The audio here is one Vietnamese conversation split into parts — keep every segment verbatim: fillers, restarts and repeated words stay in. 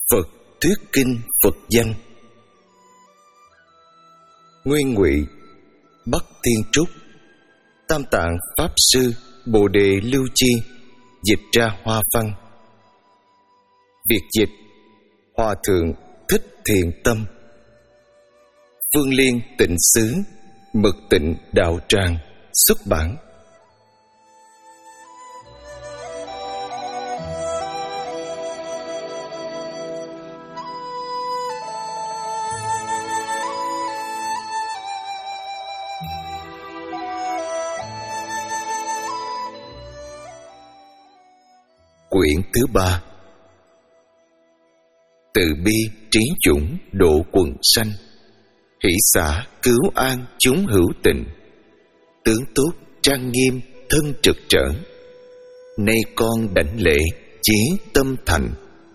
Phật thuyết kinh Phật danh. Nguyên Ngụy Bắc Thiên Trúc, Tam Tạng Pháp Sư Bồ Đề Lưu Chi dịch ra hoa văn. Biệt dịch Hòa Thượng Thích Thiện Tâm. Phương Liên Tịnh Xứ Mật Tịnh Đạo Tràng xuất bản. Quyển thứ ba. Từ bi trí dũng độ quần sanh, hỷ xả cứu an chúng hữu tình. Tướng tốt trang nghiêm thân trực trở, nay con đảnh lễ chí tâm thành.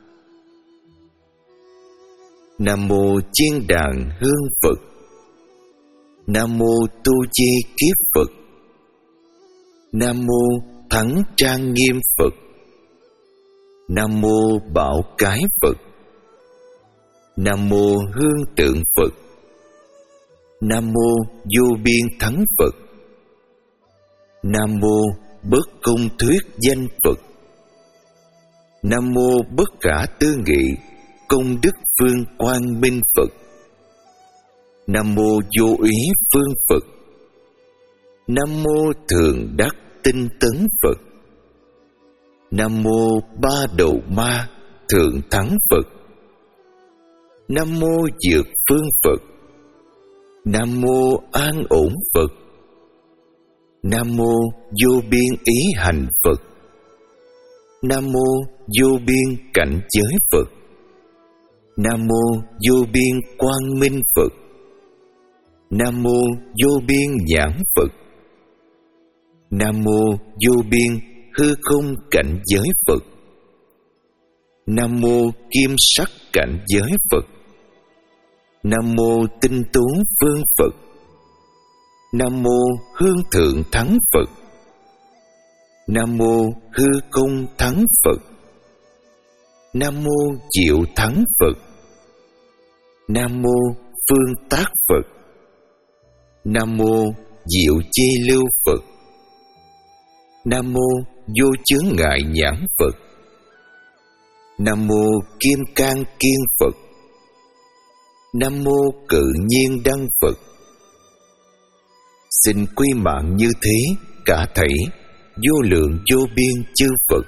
Nam mô chiên đàn hương Phật, Nam mô tu chi kiếp Phật, Nam mô thắng trang nghiêm Phật, Nam mô bảo cái Phật, Nam mô hương tượng Phật, Nam mô vô biên thắng Phật, Nam mô bất công thuyết danh Phật, Nam mô bất khả tư nghị công đức phương quang minh Phật, Nam mô vô úy phương Phật, Nam mô thường đắc tinh tấn Phật, Nam mô ba đầu ma thượng thắng Phật, Nam mô dược phương Phật, Nam mô an ổn Phật, Nam mô vô biên ý hành Phật, Nam mô vô biên cảnh giới Phật, Nam mô vô biên quang minh Phật, Nam mô vô biên nhãn Phật, Nam mô vô biên hư không cảnh giới Phật, Nam mô kim sắc cảnh giới Phật, Nam mô tinh tú phương Phật, Nam mô hương thượng thắng Phật, Nam mô hư không thắng Phật, Nam mô diệu thắng Phật, Nam mô phương tác Phật, Nam mô diệu chi lưu Phật, Nam mô vô chướng ngại nhãn Phật, Nam mô kim cang kiên Phật, Nam mô cự nhiên đăng Phật. Xin quy mạng như thế cả thảy vô lượng vô biên chư Phật.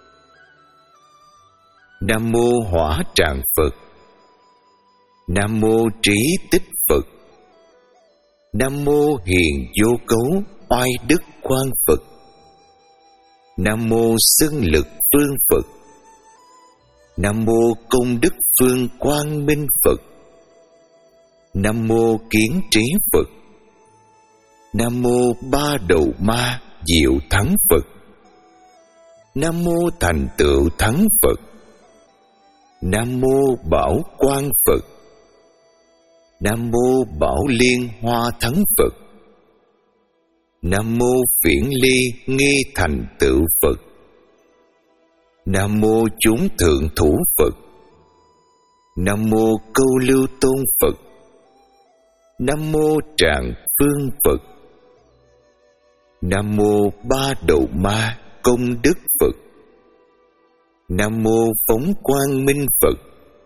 Nam mô hỏa tràng Phật, Nam mô trí tích Phật, Nam mô hiền vô cấu oai đức khoan Phật, Nam mô xưng lực phương Phật, Nam mô công đức phương quang minh Phật, Nam mô kiến trí Phật, Nam mô ba đầu ma diệu thắng Phật, Nam mô thành tựu thắng Phật, Nam mô bảo quang Phật, Nam mô bảo liên hoa thắng Phật, Nam mô phiển ly nghi thành tựu Phật, Nam mô chúng thượng thủ Phật, Nam mô câu lưu tôn Phật, Nam mô tràng phương Phật, Nam mô ba đầu ma công đức Phật, Nam mô phóng quang minh Phật,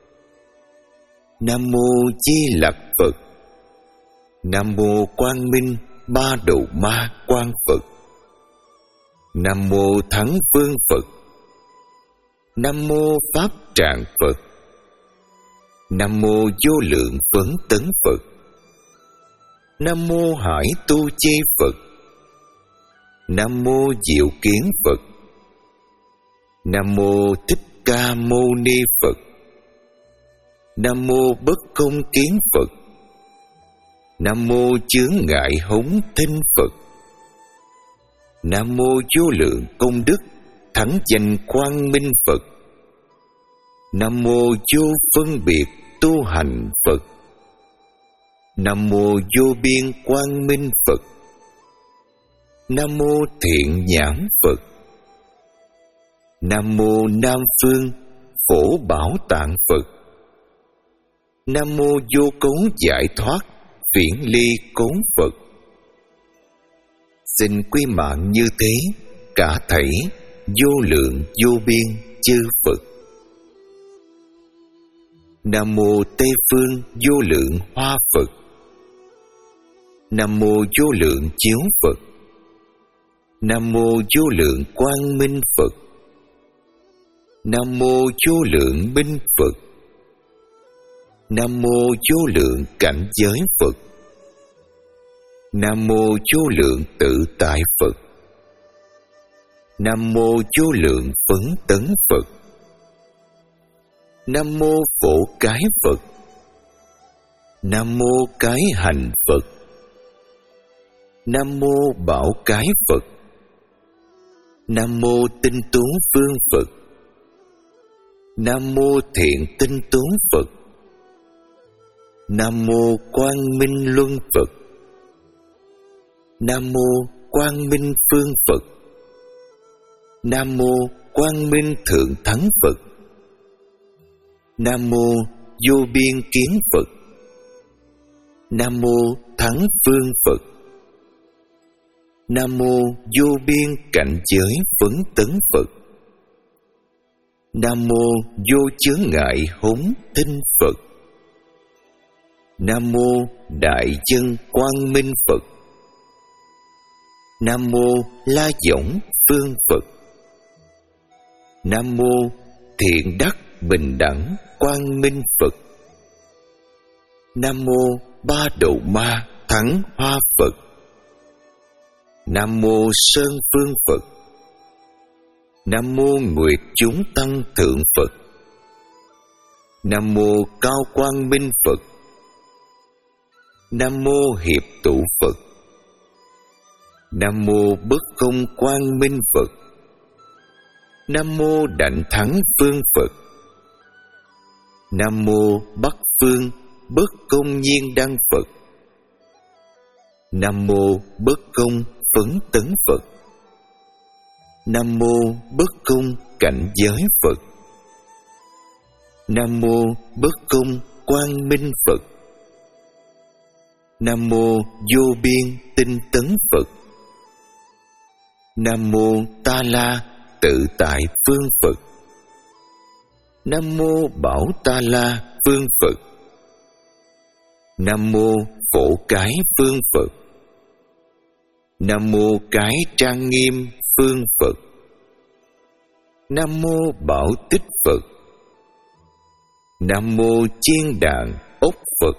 Nam mô di lặc Phật, Nam mô quang minh ba đầu ma quang Phật, Nam mô thắng vương Phật, Nam mô pháp tràng Phật, Nam mô vô lượng phấn tấn Phật, Nam mô hải tu chi Phật, Nam mô diệu kiến Phật, Nam mô thích ca mâu ni Phật, Nam mô bất công kiến Phật, Nam mô chướng ngại hống thinh Phật, Nam mô vô lượng công đức thắng danh quang minh Phật, Nam mô vô phân biệt tu hành Phật, Nam mô vô biên quang minh Phật, Nam mô thiện nhãn Phật, Nam mô Nam Phương Phổ Bảo Tạng Phật. Nam mô Vô Cấu Giải Thoát Viễn Ly Cốn Phật. Xin quy mạng như thế cả thảy vô lượng vô biên chư Phật. Nam mô Tây Phương Vô Lượng Hoa Phật. Nam mô Vô Lượng Chiếu Phật. Nam mô Vô Lượng Quang Minh Phật. Nam mô Vô Lượng Minh Phật. Nam mô Vô Lượng Cảnh Giới Phật. Nam mô Vô Lượng Tự Tại Phật. Nam mô Vô Lượng Phấn Tấn Phật. Nam mô Phổ Cái Phật. Nam mô Cái Hành Phật. Nam mô Bảo Cái Phật. Nam mô Tinh Tú Phương Phật. Nam mô Thiện Tinh Tú Phật. Nam mô Quang Minh Luân Phật. Nam mô Quang Minh Phương Phật. Nam mô Quang Minh Thượng Thắng Phật. Nam mô Vô Biên Kiến Phật. Nam mô Thắng Phương Phật. Nam mô Vô Biên Cảnh Giới Phấn Tấn Phật. Nam mô Vô Chướng Ngại Húng Tinh Phật. Nam mô Đại Chân Quang Minh Phật. Nam mô La Võng Phương Phật. Nam mô Thiện Đắc Bình Đẳng Quang Minh Phật. Nam mô Ba Đầu Ma Thắng Hoa Phật. Nam mô Sơn Phương Phật. Nam mô Nguyệt Chúng Tăng Thượng Phật. Nam mô Cao Quang Minh Phật. Nam mô Hiệp Tụ Phật. Nam mô Bất Không Quang Minh Phật. Nam mô Đảnh Thắng Phương Phật. Nam mô Bắc Phương Bất Công Nhiên Đăng Phật. Nam mô Bất Công Phấn Tấn Phật. Nam mô Bất Công Cảnh Giới Phật. Nam mô Bất Công Quang Minh Phật. Nam mô Vô Biên Tinh Tấn Phật. Nam mô Ta La Tự Tại Phương Phật. Nam mô Bảo Ta La Phương Phật. Nam mô Phổ Cái Phương Phật. Nam mô Cái Trang Nghiêm Phương Phật. Nam mô Bảo Tích Phật. Nam mô Chiên Đàn Ốc Phật.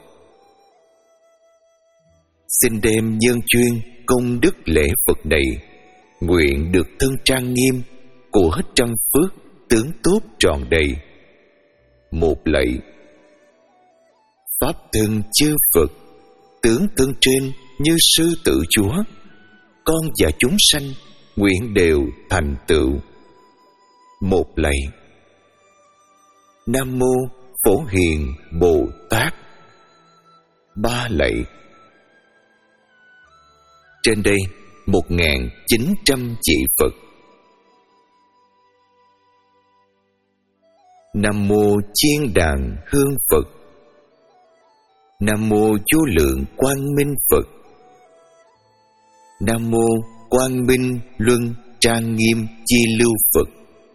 Xin đem nhân chuyên công đức lễ Phật này, nguyện được thân trang nghiêm của hết trăm phước tướng tốt tròn đầy. Một lạy. Pháp thân chư Phật, tướng thân trên như sư tự Chúa, con và chúng sanh nguyện đều thành tựu. Một lạy. Nam mô Phổ Hiền Bồ Tát. Ba lạy. Trên đây một nghìn chín trăm vị Phật. Nam mô Chiên Đàn Hương Phật. Nam mô Vô Lượng Quang Minh Phật. Nam mô Quang Minh Luân Trang Nghiêm Chi Lưu Phật.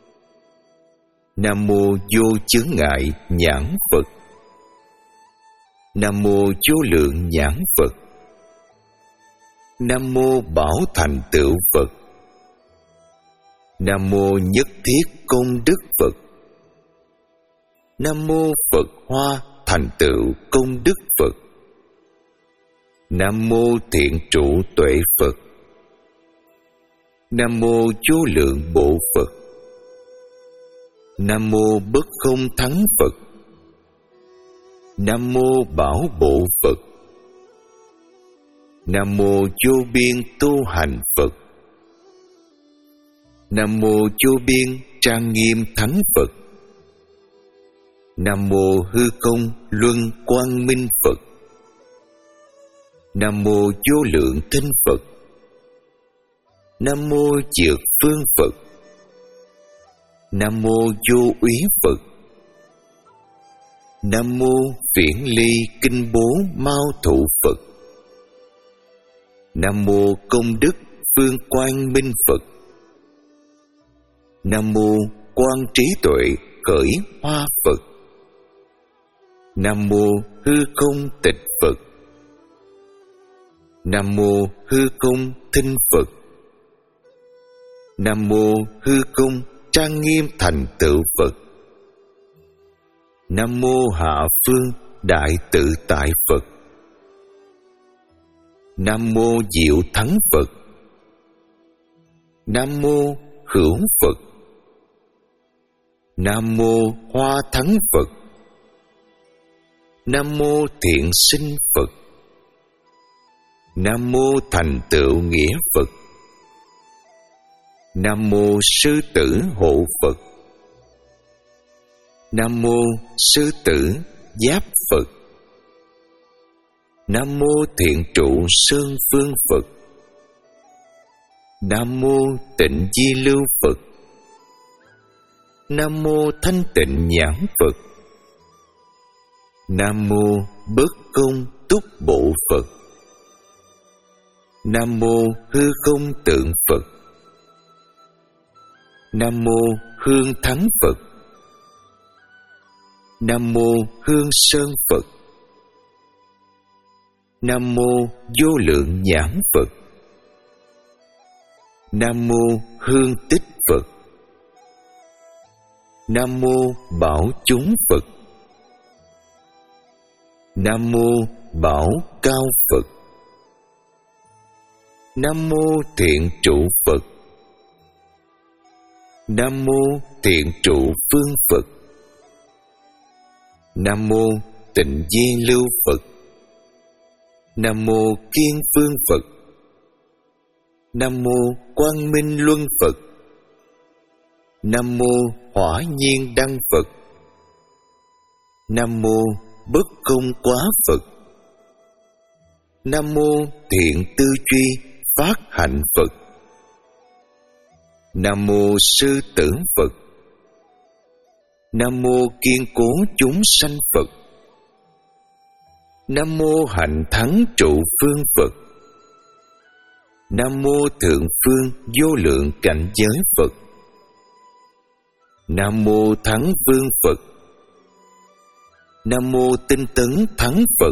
Nam mô Vô Chướng Ngại Nhãn Phật. Nam mô Vô Lượng Nhãn Phật. Nam mô Bảo Thành Tựu Phật. Nam mô Nhất Thiết Công Đức Phật. Nam mô Phật Hoa Thành Tựu Công Đức Phật. Nam mô Thiện Trụ Tuệ Phật. Nam mô Vô Lượng Bộ Phật. Nam mô Bất Không Thắng Phật. Nam mô Bảo Bộ Phật. Nam mô Vô Biên Tu Hành Phật. Nam mô Vô Biên Trang Nghiêm Thắng Phật. Nam mô Hư Không Luân Quang Minh Phật. Nam mô Vô Lượng Tinh Phật. Nam mô Dược Phương Phật. Nam mô Vô Úy Phật. Nam mô Viễn Ly Kinh Bố Mao Thụ Phật. Nam mô Công Đức Phương Quang Minh Phật. Nam mô Quang Trí Tuệ Khởi Hoa Phật. Nam mô Hư Không Tịch Phật. Nam mô Hư Không Thinh Phật. Nam mô Hư Không Trang Nghiêm Thành Tựu Phật. Nam mô Hạ Phương Đại Tự Tại Phật. Nam mô Diệu Thắng Phật. Nam mô Hữu Phật. Nam mô Hoa Thắng Phật. Nam mô Thiện Sinh Phật. Nam mô Thành Tựu Nghĩa Phật. Nam mô Sư Tử Hộ Phật. Nam mô Sư Tử Giáp Phật. Nam mô Thiện Trụ Sơn Phương Phật. Nam mô Tịnh Di Lưu Phật. Nam mô Thanh Tịnh Nhãn Phật. Nam mô Bất Công Túc Bộ Phật. Nam mô Hư Không Tượng Phật. Nam mô Hương Thắng Phật. Nam mô Hương Sơn Phật. Nam mô Vô Lượng Nhãn Phật. Nam mô Hương Tích Phật. Nam mô Bảo Chúng Phật. Nam mô Bảo Cao Phật. Nam mô Thiện Trụ Phật. Nam mô Thiện Trụ Phương Phật. Nam mô Tịnh Di Lưu Phật. Nam mô Kiên Phương Phật. Nam mô Quang Minh Luân Phật. Nam mô Hỏa Nhiên Đăng Phật. Nam mô Bất Công Quá Phật. Nam mô Thiện Tư Truy Phát Hạnh Phật. Nam mô Sư Tử Phật. Nam mô Kiên Cố Chúng Sanh Phật. Nam mô Hạnh Thắng Trụ Phương Phật. Nam mô Thượng Phương Vô Lượng Cảnh Giới Phật. Nam mô Thắng Vương Phật. Nam mô Tinh Tấn Thắng Phật.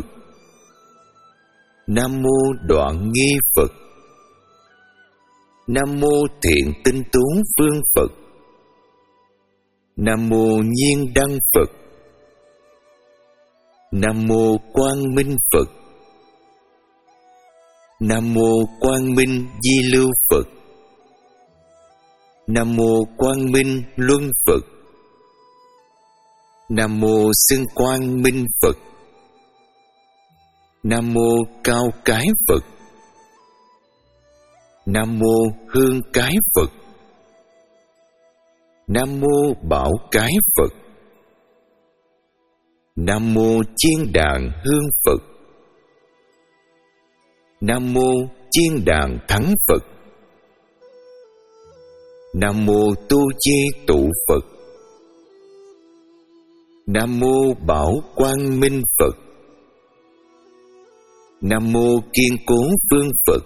Nam mô Đoạn Nghi Phật. Nam mô Thiện Tinh Tú Phương Phật. Nam mô Nhiên Đăng Phật. Nam mô Quang Minh Phật. Nam mô Quang Minh Di Lưu Phật. Nam mô Quang Minh Luân Phật. Nam mô Xưng Quang Minh Phật. Nam mô Cao Cái Phật. Nam mô Hương Cái Phật. Nam mô Bảo Cái Phật. Nam mô Chiên Đàn Hương Phật. Nam mô Chiên Đàn Thắng Phật. Nam mô Tu Chi Tụ Phật. Nam mô Bảo Quang Minh Phật. Nam mô Kiên Cố Phương Phật.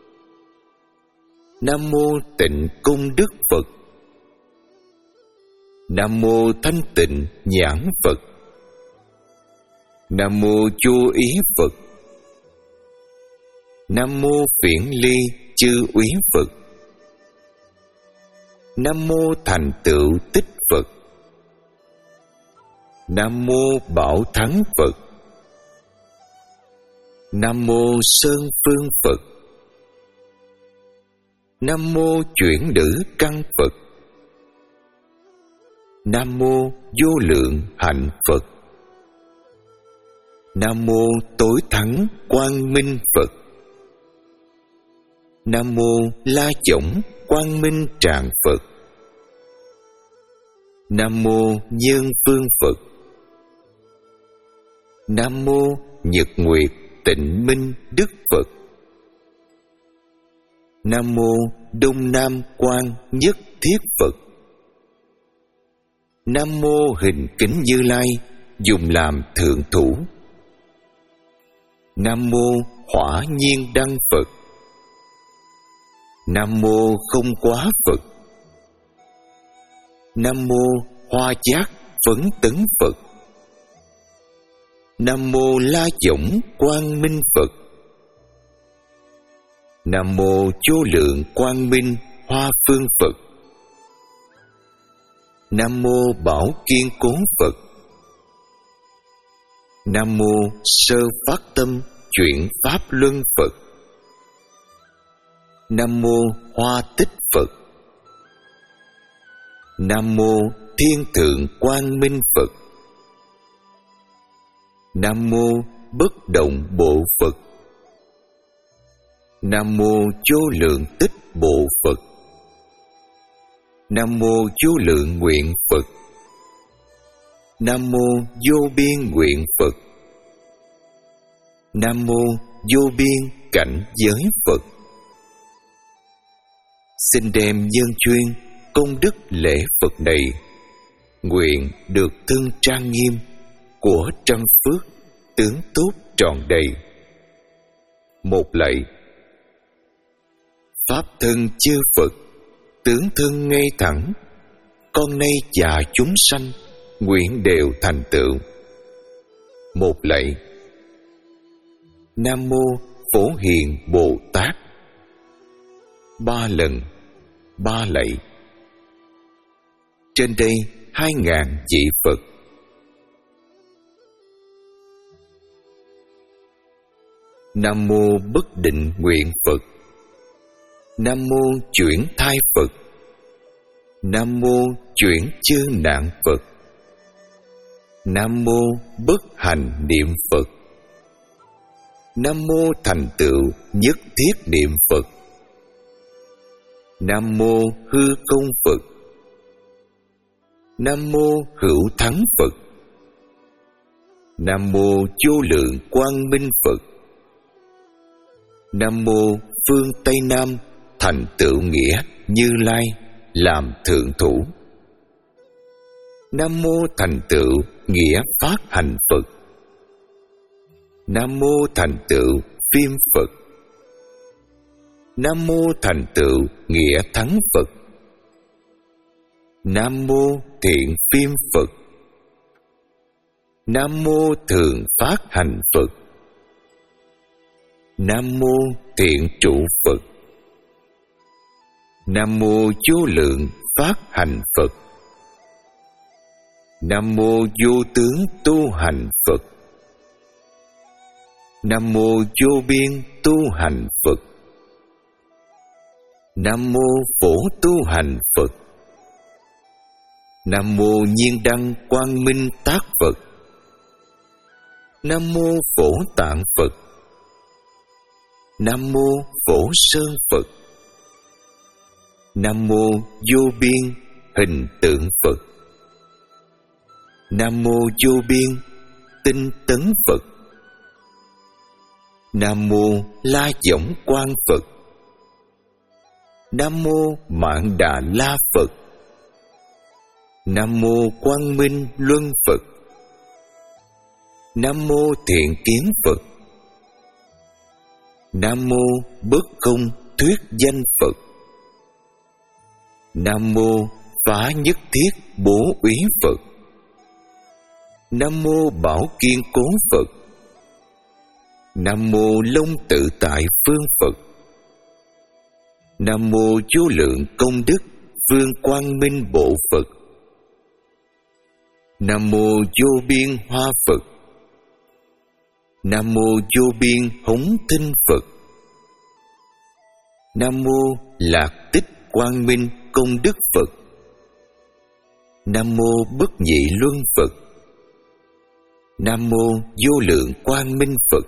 Nam mô Tịnh Công Đức Phật. Nam mô Thanh Tịnh Nhãn Phật. Nam mô Vô Ý Phật. Nam mô Viễn Ly Chư Úy Phật. Nam mô Thành Tựu Tích Phật. Nam mô Bảo Thắng Phật. Nam mô Sơn Phương Phật. Nam mô Chuyển Nữ Căn Phật. Nam mô Vô Lượng Hạnh Phật. Nam mô Tối Thắng Quang Minh Phật. Nam mô La Chổng Quang Minh Tràng Phật. Nam mô Nhân Phương Phật. Nam mô Nhật Nguyệt Tịnh Minh Đức Phật. Nam mô Đông Nam Quang Nhất Thiết Phật. Nam mô Hình Kính Như Lai dùng làm thượng thủ. Nam mô Hỏa Nhiên Đăng Phật. Nam mô Không Quá Phật. Nam mô Hoa Giác Phấn Tấn Phật. Nam mô La Dõng Quang Minh Phật. Nam mô Vô Lượng Quang Minh Hoa Phương Phật. Nam mô Bảo Kiên Cố Phật. Nam mô Sơ Phát Tâm Chuyển Pháp Luân Phật. Nam mô Hoa Tích Phật. Nam mô Thiên Thượng Quang Minh Phật. Nam mô Bất Động Bộ Phật. Nam mô Vô Lượng Tích Bộ Phật. Nam mô Vô Lượng Nguyện Phật. Nam mô Vô Biên Nguyện Phật. Nam mô Vô Biên Cảnh Giới Phật. Xin đem nhân chuyên công đức lễ Phật này, nguyện được thân trang nghiêm của trăm phước tướng tốt tròn đầy. Một lạy. Pháp thân chư Phật, tướng thân ngay thẳng, con nay và chúng sanh nguyện đều thành tựu. Một lạy. Nam mô Phổ Hiền Bồ Tát. Ba lần, ba lạy. Trên đây hai ngàn vị Phật. Nam mô Bất Định Nguyện Phật. Nam mô Chuyển Thai Phật. Nam mô Chuyển Chư Nạn Phật. Nam mô Bất Hành Niệm Phật. Nam mô Thành Tựu Nhất Thiết Niệm Phật. Nam mô Hư Công Phật. Nam mô Hữu Thắng Phật. Nam mô Vô Lượng Quang Minh Phật. Nam mô Phương Tây Nam Thành Tựu Nghĩa Như Lai làm thượng thủ. Nam mô Thành Tựu Nghĩa Phát Hành Phật. Nam mô Thành Tựu Phiêm Phật. Nam mô Thành Tựu Nghĩa Thắng Phật. Nam mô Thiện Phiêm Phật. Nam mô Thường Phát Hành Phật. Nam mô Thiện Trụ Phật. Nam mô Vô Lượng Phát Hành Phật. Nam mô Vô Tướng Tu Hành Phật. Nam mô Vô Biên Tu Hành Phật. Nam mô Phổ Tu Hành Phật. Nam mô Nhiên Đăng Quang Minh Tác Phật. Nam mô Phổ Tạng Phật. Nam mô Phổ Sơn Phật. Nam mô Vô Biên Hình Tượng Phật. Nam mô Vô Biên Tinh Tấn Phật. Nam mô La Dõng Quang Phật. Nam mô Mạn Đà La Phật. Nam mô Quang Minh Luân Phật. Nam mô Thiện Kiến Phật. Nam mô Bất Không Thuyết Danh Phật. Nam mô Phá Nhất Thiết Bố Úy Phật. Nam mô Bảo Kiên Cố Phật. Nam mô Long Tự Tại Phương Phật. Nam mô Vô Lượng Công Đức Phương Quang Minh Bộ Phật. Nam mô Vô Biên Hoa Phật. Nam mô Vô Biên Hống Thinh Phật. Nam mô Lạc Tích Quang Minh Công Đức Phật. Nam mô Bất Nhị Luân Phật. Nam mô Vô Lượng Quang Minh Phật.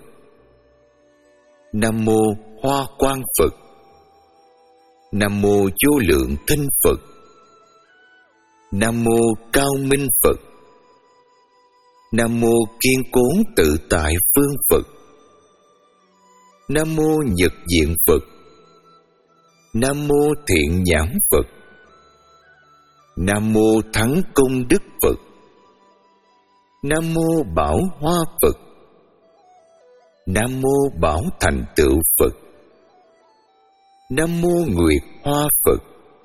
Nam mô Hoa Quang Phật. Nam mô Vô Lượng Thanh Phật. Nam mô Cao Minh Phật. Nam mô Kiên Cố Tự Tại Phương Phật. Nam mô Nhật Diện Phật. Nam mô Thiện Nhãn Phật. Nam mô Thắng Công Đức Phật. Nam mô Bảo Hoa Phật. Nam mô Bảo Thành Tựu Phật. Nam mô Nguyệt Hoa Phật.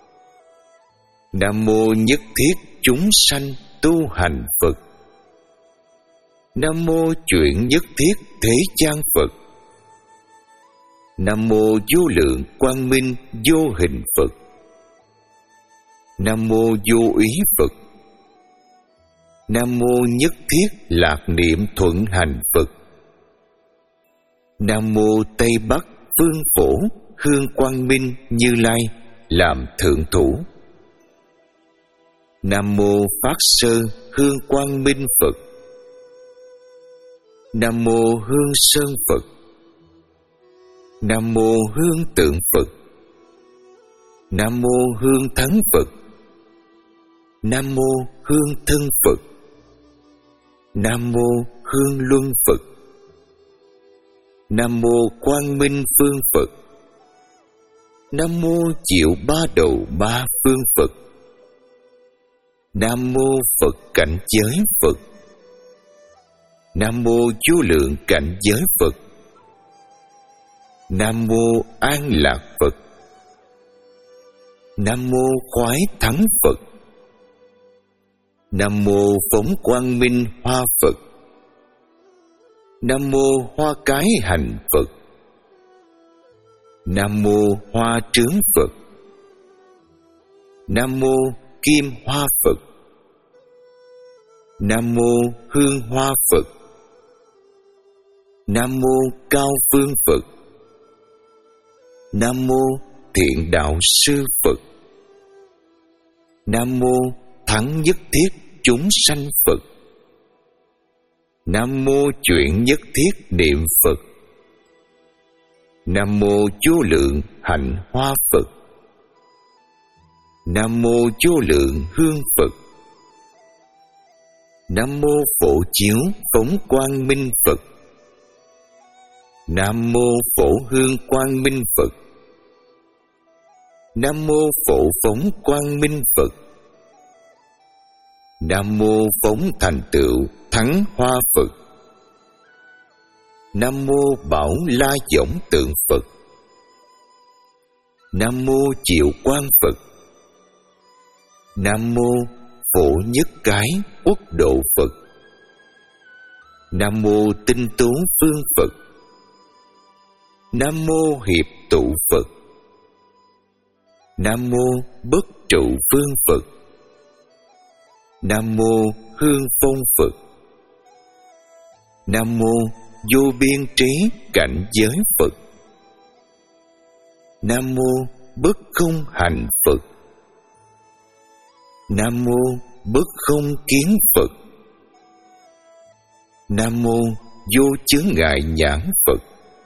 Nam mô Nhất Thiết Chúng Sanh Tu Hành Phật. Nam mô Chuyển Nhất Thiết Thế Gian Phật. Nam mô Vô Lượng Quang Minh Vô Hình Phật. Nam mô Vô Úy Phật. Nam mô Nhất Thiết Lạc Niệm Thuận Hành Phật. Nam mô Tây Bắc Phương Phổ Hương Quang Minh Như Lai làm thượng thủ. Nam mô Pháp Sơ Hương Quang Minh Phật. Nam mô Hương Sơn Phật. Nam mô Hương Tượng Phật. Nam mô Hương Thắng Phật. Nam mô Hương Thân Phật. Nam mô Hương Luân Phật. Nam mô Quang Minh Phương Phật. Nam mô Diệu Ba Đầu Ba Phương Phật. Nam mô Phật Cảnh Giới Phật. Nam mô Vô Lượng Cảnh Giới Phật. Nam mô An Lạc Phật. Nam mô Khoái Thắng Phật. Nam mô Phóng Quang Minh Hoa Phật. Nam mô Hoa Cái Hành Phật. Nam mô Hoa Trướng Phật. Nam mô Kim Hoa Phật. Nam mô Hương Hoa Phật. Nam mô Cao Phương Phật. Nam mô Thiện Đạo Sư Phật. Nam mô Thắng Nhất Thiết Chúng Sanh Phật. Nam mô Chuyển Nhất Thiết Niệm Phật. Nam mô Vô Lượng Hạnh Hoa Phật. Nam mô Vô Lượng Hương Phật. Nam mô Phổ Chiếu Phóng Quang Minh Phật. Nam mô Phổ Hương Quang Minh Phật. Nam mô Phổ Phóng Quang Minh Phật. Nam mô Phóng Thành Tựu Thắng Hoa Phật. Nam mô Bảo La Võng Tượng Phật. Nam mô Diệu Quang Phật. Nam mô Phổ Nhất Cái Quốc Độ Phật. Nam mô Tinh Tú Phương Phật. Nam mô Hiệp Tụ Phật. Nam mô Bất Trụ Phương Phật. Nam mô Hương Phong Phật. Nam mô Vô Biên Trí Cảnh Giới Phật. Nam mô Bất Không Hành Phật. Nam mô Bất Không Kiến Phật. Nam mô Vô Chướng Ngại Nhãn Phật.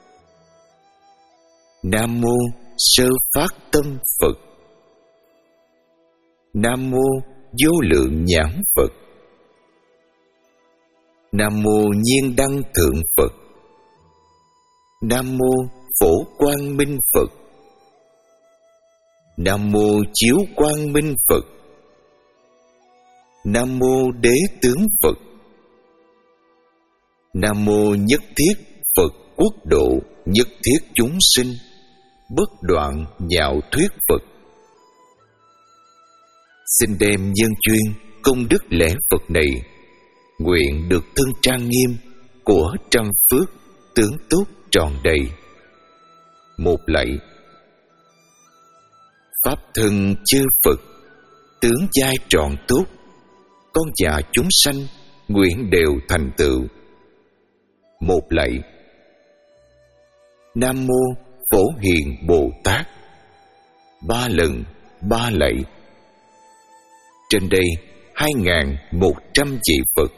Nam mô Sơ Phát Tâm Phật. Nam mô Vô Lượng Nhãn Phật. Nam mô Nhiên Đăng Thượng Phật. Nam mô Phổ Quang Minh Phật. Nam mô Chiếu Quang Minh Phật. Nam mô Đế Tướng Phật. Nam mô Nhất Thiết Phật Quốc Độ Nhất Thiết Chúng Sinh Bất Đoạn Nhạo Thuyết Phật. Xin đem nhân chuyên công đức lễ Phật này, nguyện được thân trang nghiêm của trăm phước tướng tốt tròn đầy. Một lạy. Pháp thân chư Phật, tướng giai tròn tốt, con già chúng sanh nguyện đều thành tựu. Một lạy. Nam mô Phổ Hiền Bồ Tát. Ba lần ba lạy. Trên đây hai ngàn một trăm vị Phật.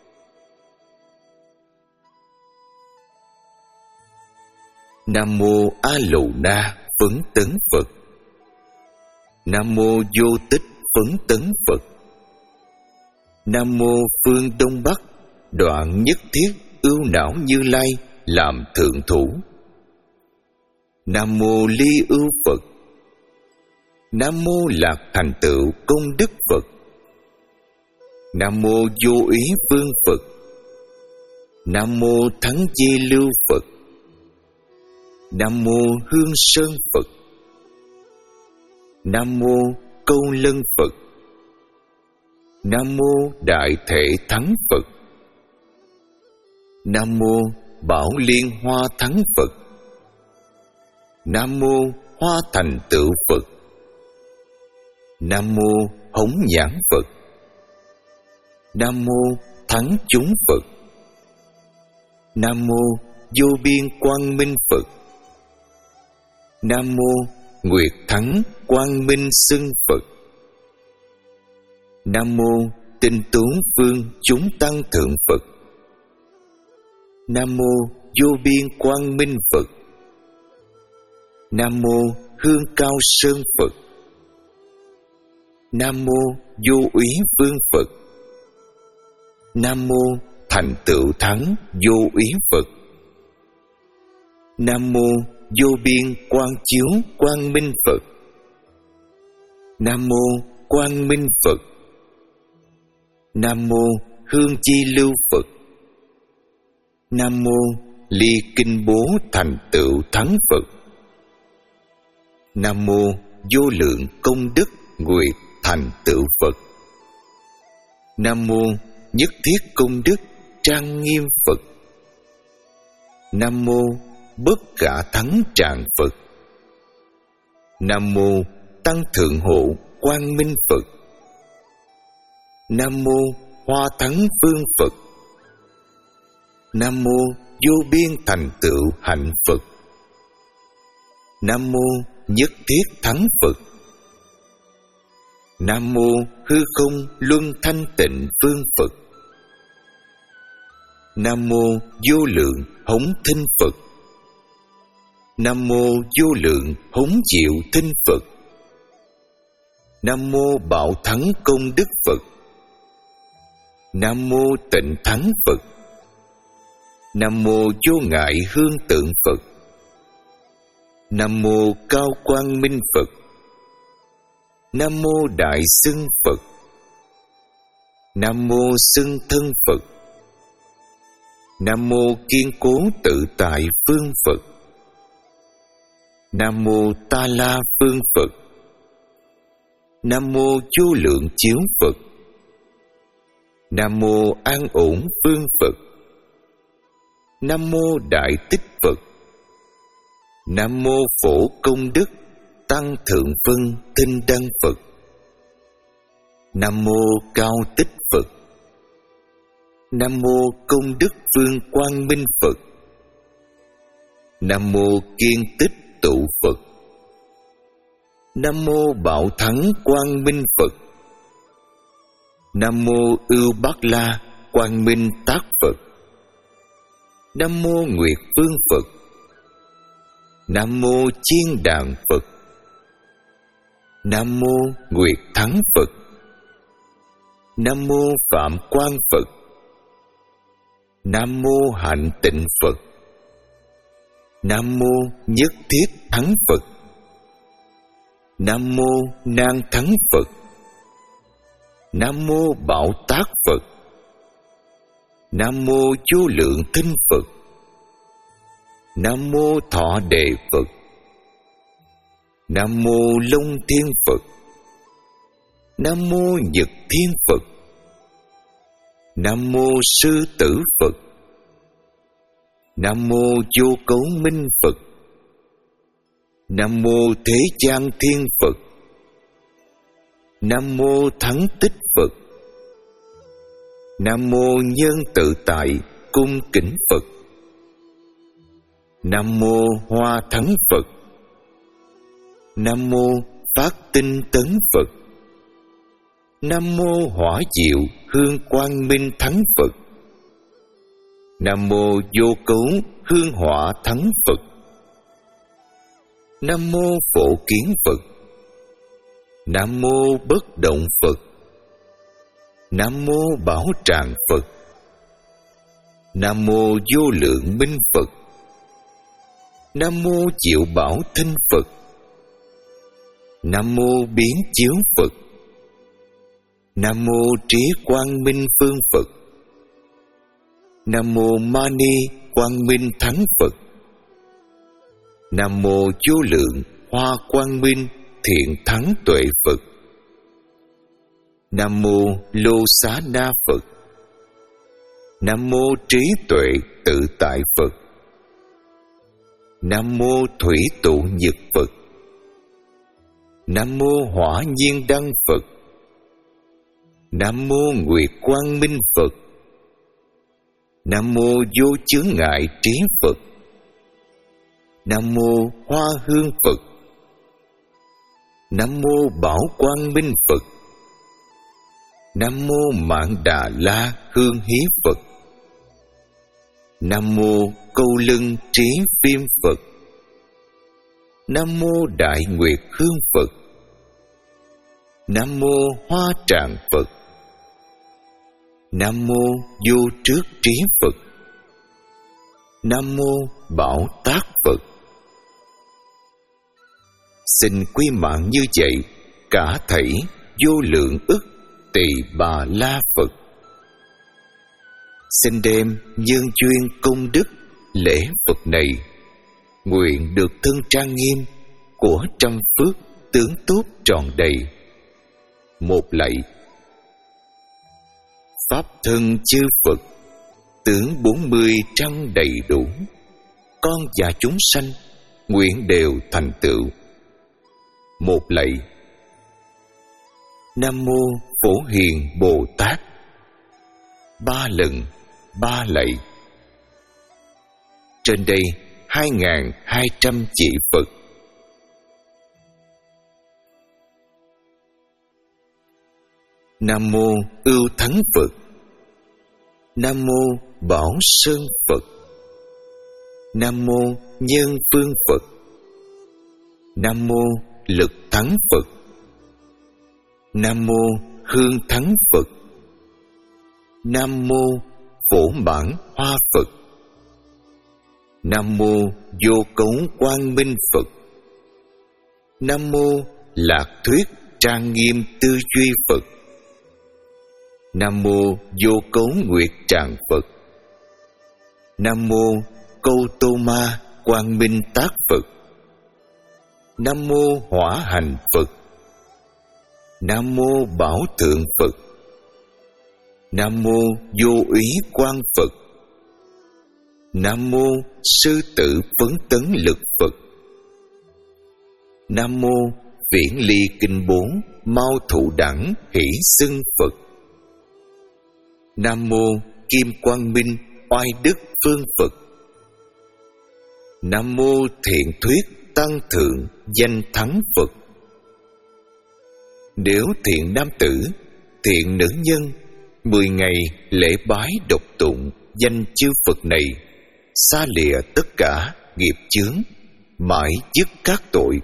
Nam mô A Lù Na Phấn Tấn Phật. Nam mô Vô Tích Phấn Tấn Phật. Nam mô Phương Đông Bắc Đoạn Nhất Thiết Ưu Não Như Lai làm thượng thủ. Nam mô Ly Ưu Phật. Nam mô Lạc Thành Tựu Công Đức Phật. Nam mô vô ý vương Phật. Nam mô thắng di lưu Phật. Nam mô hương sơn Phật. Nam mô câu lân Phật. Nam mô đại thể thắng Phật. Nam mô bảo liên hoa thắng Phật. Nam mô hoa thành tựu Phật. Nam mô hống nhãn Phật. Nam mô thắng chúng Phật. Nam mô vô biên quang minh Phật. Nam mô nguyệt thắng quang minh xưng Phật. Nam mô tinh tú vương chúng tăng thượng Phật. Nam mô vô biên quang minh Phật. Nam mô hương cao sơn Phật. Nam mô vô úy vương Phật. Nam mô thành tựu thắng vô úy Phật. Nam mô vô biên quang chiếu quang minh Phật. Nam mô quang minh Phật. Nam mô hương chi lưu Phật. Nam mô ly kinh bố thành tựu thắng Phật. Nam mô vô lượng công đức nguyệt thành tựu Phật. Nam mô nhất thiết công đức trang nghiêm Phật. Nam mô bất khả thắng trạng Phật. Nam mô tăng thượng hộ quang minh Phật. Nam mô hoa thắng vương Phật. Nam mô vô biên thành tựu hạnh Phật. Nam mô nhất thiết thắng Phật. Nam mô hư không luân thanh tịnh vương Phật. Nam mô vô lượng hống thinh Phật. Nam mô vô lượng hống diệu thinh Phật. Nam mô bảo thắng công đức Phật. Nam mô tịnh thắng Phật. Nam mô vô ngại hương tượng Phật. Nam mô cao quang minh Phật. Nam mô đại xưng Phật. Nam mô xưng thân Phật. Nam mô kiên cố tự tại phương Phật. Nam mô ta la phương Phật. Nam mô vô lượng chiếu Phật. Nam mô an ổn phương Phật. Nam mô đại tích Phật. Nam mô phổ công đức tăng thượng phân thinh đăng Phật. Nam mô cao tích Phật. Nam mô công đức phương quang minh Phật. Nam mô kiên tích tụ Phật. Nam mô bảo thắng quang minh Phật. Nam mô ưu bát la quang minh tác Phật. Nam mô nguyệt vương Phật. Nam mô chiên đàn Phật. Nam mô nguyệt thắng Phật. Nam mô phạm quang Phật. Nam mô hạnh tịnh Phật. Nam mô nhất thiết thắng Phật. Nam mô nan thắng Phật. Nam mô bảo tác Phật. Nam mô vô lượng thinh Phật. Nam mô thọ đề Phật. Nam mô long thiên Phật. Nam mô nhật thiên Phật. Nam mô sư tử Phật. Nam mô vô cấu minh Phật. Nam mô thế gian thiên Phật. Nam mô thắng tích Phật. Nam mô nhân tự tại cung kính Phật. Nam mô hoa thắng Phật. Nam mô phát tinh tấn Phật. Nam mô hỏa diệu hương quang minh thắng Phật. Nam mô vô cấu hương hỏa thắng Phật. Nam mô phổ kiến Phật. Nam mô bất động Phật. Nam mô bảo tràng Phật. Nam mô vô lượng minh Phật. Nam mô diệu bảo thinh Phật. Nam mô biến chiếu Phật. Nam mô trí quang minh phương Phật. Nam mô Mani quang minh thắng Phật. Nam mô vô lượng hoa quang minh thiện thắng tuệ Phật. Nam mô Lô Xá Na Phật. Nam mô trí tuệ tự tại Phật. Nam mô thủy tụ nhật Phật. Nam mô hỏa nhiên đăng Phật. Nam mô nguyệt quang minh Phật. Nam mô vô chướng ngại trí Phật. Nam mô hoa hương Phật. Nam mô bảo quang minh Phật. Nam mô Mạn Đà La hương hí Phật. Nam mô câu lưng trí viêm Phật. Nam mô đại nguyệt hương Phật. Nam mô hoa tràng Phật. Nam mô vô trước trí Phật. Nam mô bảo tác Phật. Xin quy mạng như vậy cả thảy vô lượng ức tỳ bà la Phật. Xin đem nhân duyên công đức lễ Phật này, nguyện được thân trang nghiêm của trăm phước tướng tốt tròn đầy. Một lạy. Pháp thân chư Phật, tướng bốn mươi trăng đầy đủ, con và chúng sanh nguyện đều thành tựu. Một lạy. Nam mô Phổ Hiền Bồ Tát. Ba lần, ba lạy. Trên đây hai nghìn hai trăm chỉ Phật. Nam mô Ưu Thắng Phật. Nam mô Bảo Sơn Phật. Nam mô Nhân Phương Phật. Nam mô Lực Thắng Phật. Nam mô Hương Thắng Phật. Nam mô Phổ Mãn Hoa Phật. Nam mô Vô Cấu Quang Minh Phật. Nam mô Lạc Thuyết Trang Nghiêm Tư Duy Phật. Nam mô Vô Cấu Nguyệt Tràng Phật. Nam mô Câu Tô Ma Quang Minh Tác Phật. Nam mô Hỏa Hành Phật. Nam mô Bảo Thượng Phật. Nam mô Vô Úy Quang Phật. Nam mô Sư Tử Phấn Tấn Lực Phật. Nam mô Viễn Ly Kinh Bốn Mau Thụ Đẳng Hỷ Xưng Phật. Nam mô Kim Quang Minh Oai Đức Phương Phật. Nam mô Thiện Thuyết Tăng Thượng Danh Thắng Phật. Nếu thiện nam tử, thiện nữ nhân mười ngày lễ bái độc tụng danh chư Phật này, xa lìa tất cả nghiệp chướng, mãi dứt các tội.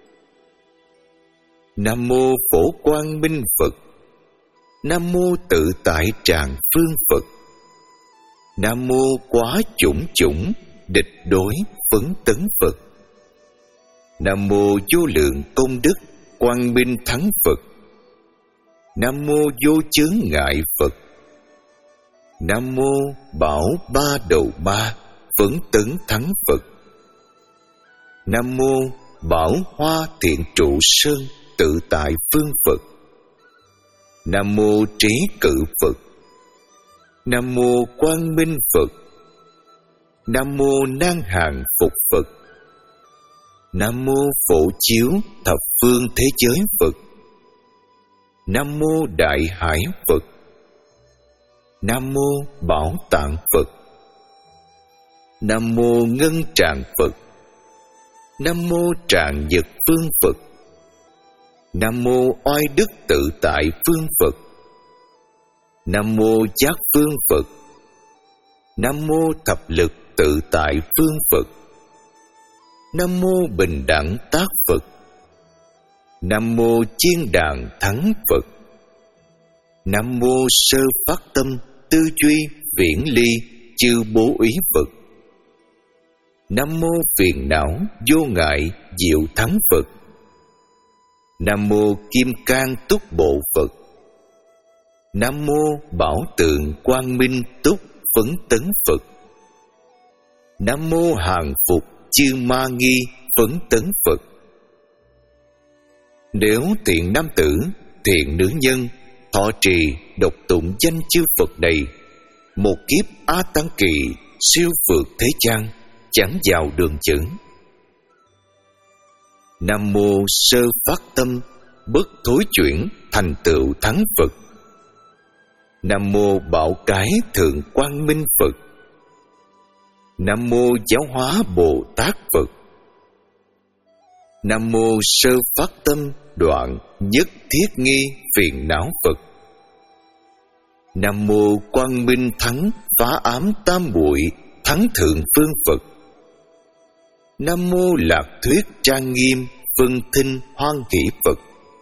Nam mô Phổ Quang Minh Phật. Nam mô Tự Tại Tràng Phương Phật. Nam mô Quá Chủng Chủng Địch Đối Phấn Tấn Phật. Nam mô Vô Lượng Công Đức Quang Minh Thắng Phật. Nam mô Vô Chướng Ngại Phật. Nam mô Bảo Ba Đầu Ba Phấn Tấn Thắng Phật. Nam mô Bảo Hoa Thiện Trụ Sơn Tự Tại Phương Phật. Nam mô Trí Cự Phật. Nam mô Quang Minh Phật. Nam mô Nan Hàng Phục Phật. Nam mô Phổ Chiếu Thập Phương Thế Giới Phật. Nam mô Đại Hải Phật. Nam mô Bảo Tạng Phật. Nam mô Ngân Tràng Phật. Nam mô Tràng Nhật Phương Phật. Nam mô Oai Đức Tự Tại Phương Phật. Nam mô Giác Phương Phật. Nam mô Thập Lực Tự Tại Phương Phật. Nam mô Bình Đẳng Tác Phật. Nam mô Chiên Đàn Thắng Phật. Nam mô Sơ Phát Tâm Tư Duy Viễn Ly Chư Bố Úy Phật. Nam mô Phiền Não Vô Ngại Diệu Thắng Phật. Nam mô Kim Cang Túc Bộ Phật. Nam mô Bảo Tượng Quang Minh Túc Phấn Tấn Phật. Nam mô Hàng Phục Chư Ma Nghi Phấn Tấn Phật. Nếu thiện nam tử, thiện nữ nhân thọ trì đọc tụng danh chư Phật này, một kiếp A Tăng Kỳ siêu vượt thế gian, chẳng vào đường chững. Nam mô Sơ Phát Tâm Bất Thối Chuyển Thành Tựu Thắng Phật. Nam mô Bảo Cái Thượng Quang Minh Phật. Nam mô Giáo Hóa Bồ Tát Phật. Nam mô Sơ Phát Tâm Đoạn Nhất Thiết Nghi Phiền Não Phật. Nam mô Quang Minh Thắng Phá Ám Tam Muội Thắng Thượng Phương Phật. Nam mô Lạc Thuyết Trang Nghiêm Vân Thinh Hoan Hỷ Phật.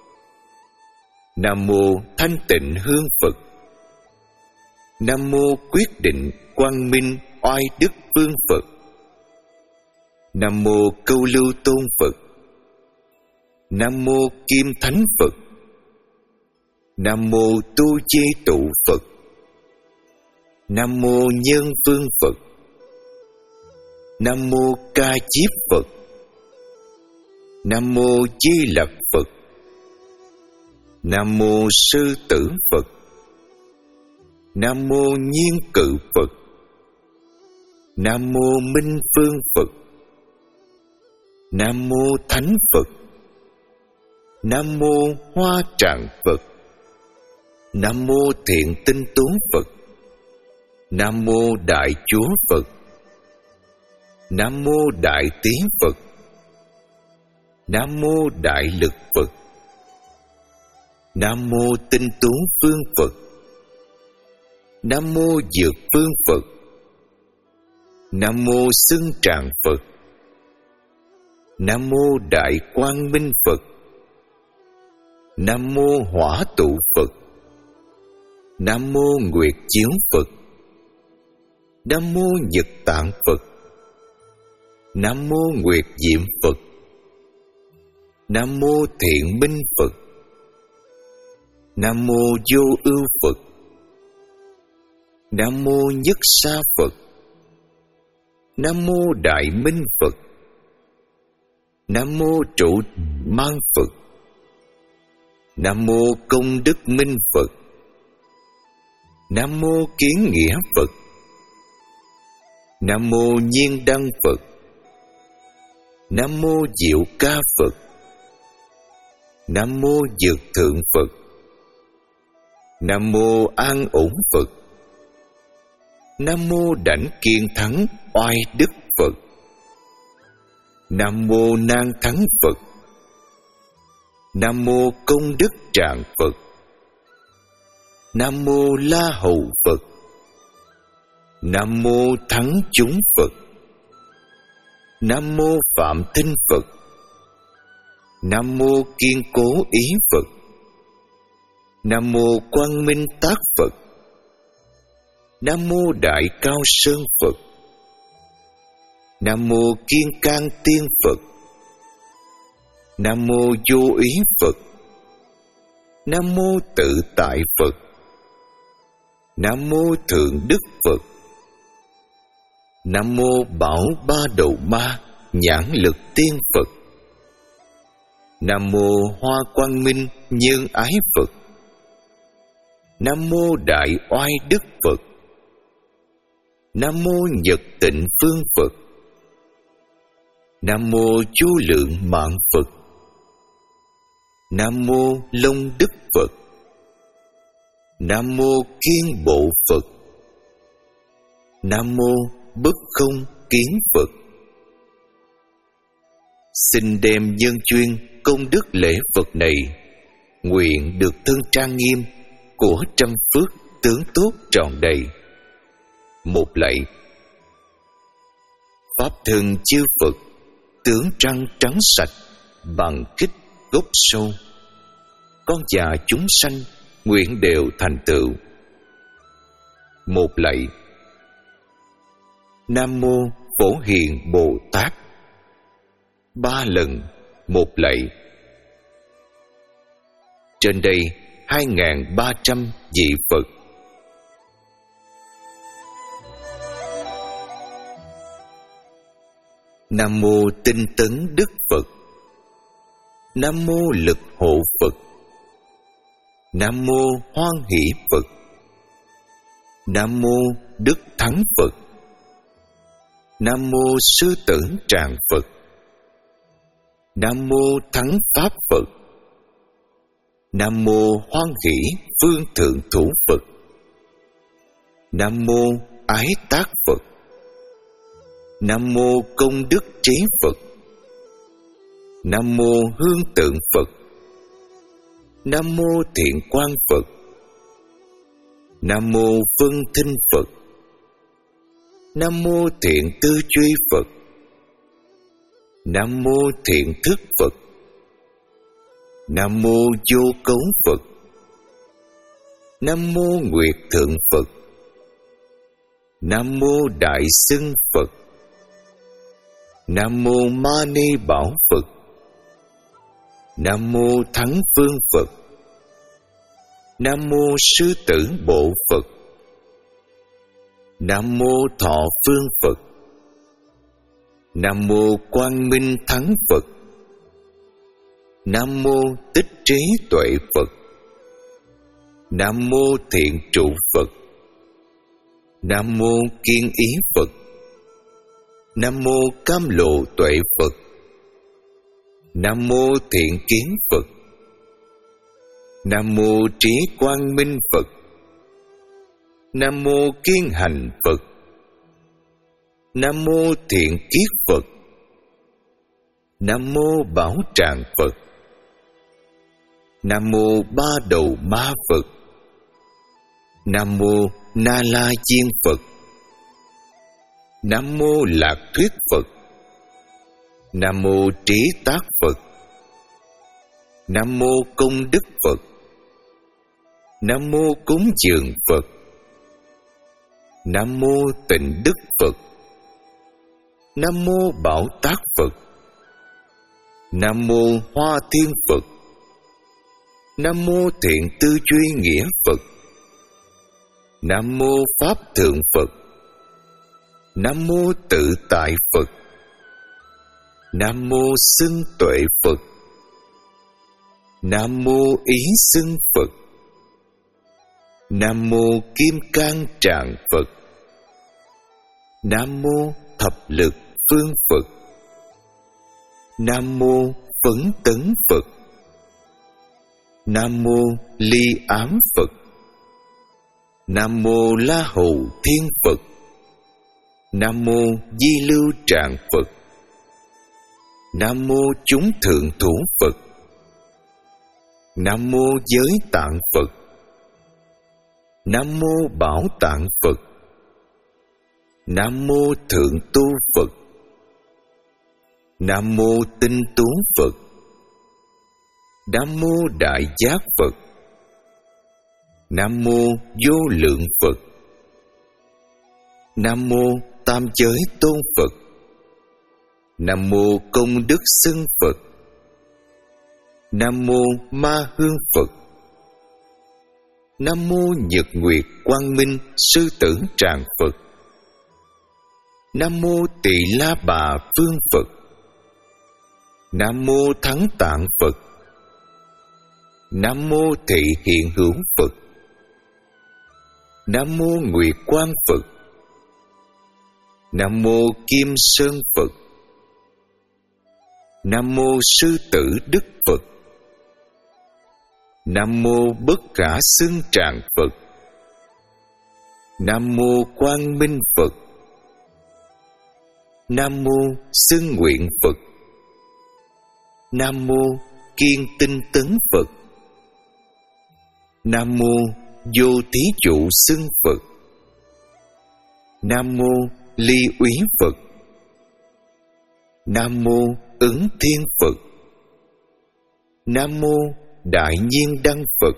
Nam mô Thanh Tịnh Hương Phật. Nam mô Quyết Định Quang Minh Oai Đức Vương Phật. Nam mô Câu Lưu Tôn Phật. Nam mô Kim Thánh Phật. Nam mô Tu Chi Tụ Phật. Nam mô Nhân Vương Phật. Nam mô Ca Chiếp Phật. Nam mô Di Lặc Phật. Nam mô Sư Tử Phật. Nam mô Nhiên Cự Phật. Nam mô Minh Phương Phật. Nam mô Thánh Phật. Nam mô Hoa Tràng Phật. Nam mô Thiện Tinh Tốn Phật. Nam mô Đại Chúa Phật. Nam mô Đại Tiến Phật. Nam mô Đại Lực Phật. Nam mô Tinh Tốn Phương Phật. Nam mô Dược Phương Phật. Nam mô Xưng Tràng Phật. Nam mô Đại Quang Minh Phật. Nam mô Hỏa Tụ Phật. Nam mô Nguyệt Chiếu Phật. Nam mô Nhật Tạng Phật. Nam mô Nguyệt Diệm Phật. Nam mô Thiện Minh Phật. Nam mô Vô Ưu Phật. Nam mô Nhất Sa Phật. Nam mô Đại Minh Phật. Nam mô Trụ Mang Phật. Nam mô Công Đức Minh Phật. Nam mô Kiến Nghĩa Phật. Nam mô Nhiên Đăng Phật. Nam mô Diệu Ca Phật. Nam mô Dược Thượng Phật. Nam mô An Ổn Phật. Nam mô Đảnh Kiên Thắng Oai Đức Phật. Nam mô Nan Thắng Phật. Nam mô Công Đức Tràng Phật. Nam mô La Hầu Phật. Nam mô Thắng Chúng Phật. Nam mô Phạm Tinh Phật. Nam mô Kiên Cố Ý Phật. Nam mô Quang Minh Tác Phật. Nam mô Đại Cao Sơn Phật. Nam mô Kiên Can Tiên Phật. Nam mô Vô Ý Phật. Nam mô Tự Tại Phật. Nam mô Thượng Đức Phật. Nam mô Bảo Ba Đầu Ma Nhãn Lực Tiên Phật. Nam mô Hoa Quang Minh Nhân Ái Phật. Nam mô Đại Oai Đức Phật. Nam mô Nhật Tịnh Phương Phật. Nam mô Chu Lượng Mạng Phật. Nam mô Long Đức Phật. Nam mô Kiên Bộ Phật. Nam mô Bất Không Kiến Phật. Xin đem nhân chuyên công đức lễ Phật này, nguyện được thân trang nghiêm của trăm phước tướng tốt tròn đầy. Một lạy. Pháp thân chư Phật tướng trăng trắng sạch, bằng kích gốc sâu, con già chúng sanh nguyện đều thành tựu. Một lạy. Nam mô Phổ Hiền Bồ Tát. Ba lần một lạy. Trên đây hai nghìn ba trăm vị Phật. Nam mô Tinh tấn Đức Phật. Nam mô Lực hộ Phật. Nam mô Hoan hỷ Phật. Nam mô Đức thắng Phật. Nam mô Sư tử tràng Phật. Nam mô Thắng pháp Phật. Nam mô Hoan hỷ phương thượng thủ Phật. Nam mô Ái tác Phật. Nam mô Công đức trí Phật. Nam mô Hương tượng Phật. Nam mô Thiện quang Phật. Nam mô Vân thinh Phật. Nam mô Thiện tư duy Phật. Nam mô Thiện thức Phật. Nam mô Vô cấu Phật. Nam mô Nguyệt thượng Phật. Nam mô Đại xưng Phật. Nam mô Ma ni bảo Phật. Nam mô Thắng phương Phật. Nam mô Sư tử bộ Phật. Nam mô Thọ phương Phật. Nam mô Quang minh thắng Phật. Nam mô Tích trí tuệ Phật. Nam mô Thiện trụ Phật. Nam mô Kiên ý Phật. Nam mô Cam lộ tuệ Phật. Nam mô Thiện kiến Phật. Nam mô Trí quang minh Phật. Nam mô Kiên hành Phật. Nam mô Thiện kiết Phật. Nam mô Bảo tràng Phật. Nam mô Ba đầu ma Phật. Nam mô Na la diên Phật. Nam mô Lạc thuyết Phật. Nam mô Trí tác Phật. Nam mô Công đức Phật. Nam mô Cúng dường Phật. Nam mô Tịnh đức Phật. Nam mô Bảo tác Phật. Nam mô Hoa thiên Phật. Nam mô Thiện tư duy nghĩa Phật. Nam mô Pháp thượng Phật. Nam mô Tự tại Phật. Nam mô Xưng tuệ Phật. Nam mô Ý xưng Phật. Nam mô Kim cang tràng Phật. Nam mô Thập lực phương Phật. Nam mô Phấn tấn Phật. Nam mô Ly ám Phật. Nam mô La hầu thiên Phật. Nam mô Di lưu tràng Phật. Nam mô chúng thượng thủ Phật. Nam mô giới tạng Phật. Nam mô bảo tạng Phật. Nam mô thượng tu Phật. Nam mô tinh tú Phật. Nam mô đại giác Phật. Nam mô vô lượng Phật. Nam mô tam giới tôn Phật. Nam mô công đức xưng Phật. Nam mô ma hương Phật. Nam mô nhật nguyệt quang minh sư tử tràng Phật. Nam mô tỳ la bà phương Phật. Nam mô thắng tạng Phật. Nam mô thị hiện hữu Phật. Nam mô nguyệt quang Phật. Nam mô kim sơn Phật. Nam mô sư tử đức Phật. Nam mô bất khả xưng tràng Phật. Nam mô quang minh Phật. Nam mô xưng nguyện Phật. Nam mô kiên tinh tấn Phật. Nam mô vô thí trụ xưng Phật. Nam mô ly úy Phật. Nam mô ứng thiên Phật. Nam mô đại nhiên đăng Phật.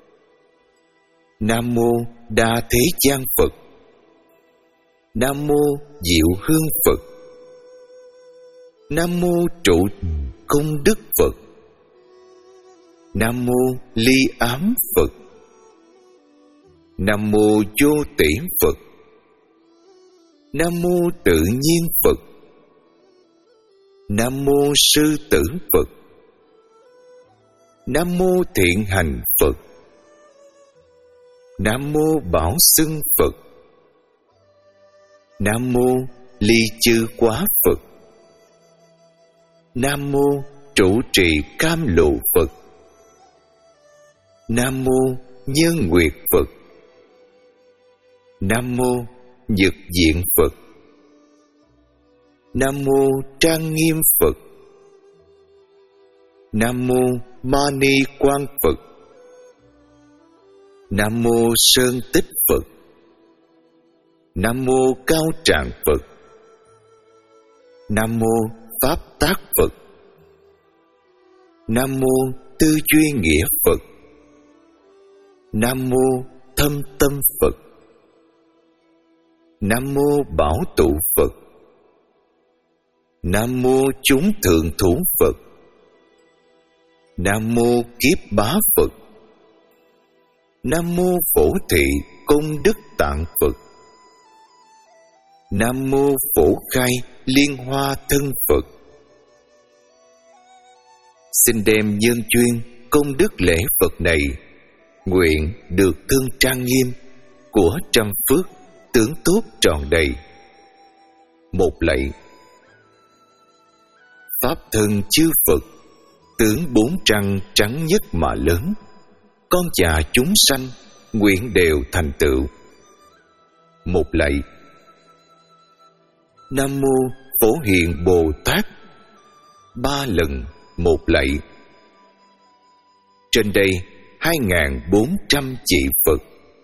Nam mô đa thế gian Phật. Nam mô diệu hương Phật. Nam mô trụ công đức Phật. Nam mô ly ám Phật. Nam mô vô tỷ Phật. Nam mô tự nhiên Phật. Nam mô sư tử Phật. Nam mô thiện hành Phật. Nam mô bảo xưng Phật. Nam mô ly chư quá Phật. Nam mô trụ trì cam lù Phật. Nam mô nhân nguyệt Phật. Nam mô nhật diện Phật. Nam mô trang nghiêm Phật. Nam mô mani quang Phật. Nam mô sơn tích Phật. Nam mô cao tràng Phật. Nam mô pháp tác Phật. Nam mô tư duy nghĩa Phật. Nam mô thâm tâm Phật. Nam mô bảo tụ Phật. Nam mô chúng thượng thủ Phật. Nam mô kiếp bá Phật. Nam mô phổ thị công đức tạng Phật. Nam mô phổ khai liên hoa thân Phật. Xin đem nhân duyên công đức lễ Phật này, nguyện được thương trang nghiêm của trăm phước tướng tốt tròn đầy. Một lạy. Pháp thân chư Phật, tướng bốn trăng trắng nhất mà lớn, con già chúng sanh nguyện đều thành tựu. Một lạy. Nam mô Phổ Hiền Bồ Tát. Ba lần một lạy. Trên đây hai nghìn bốn trăm chị Phật.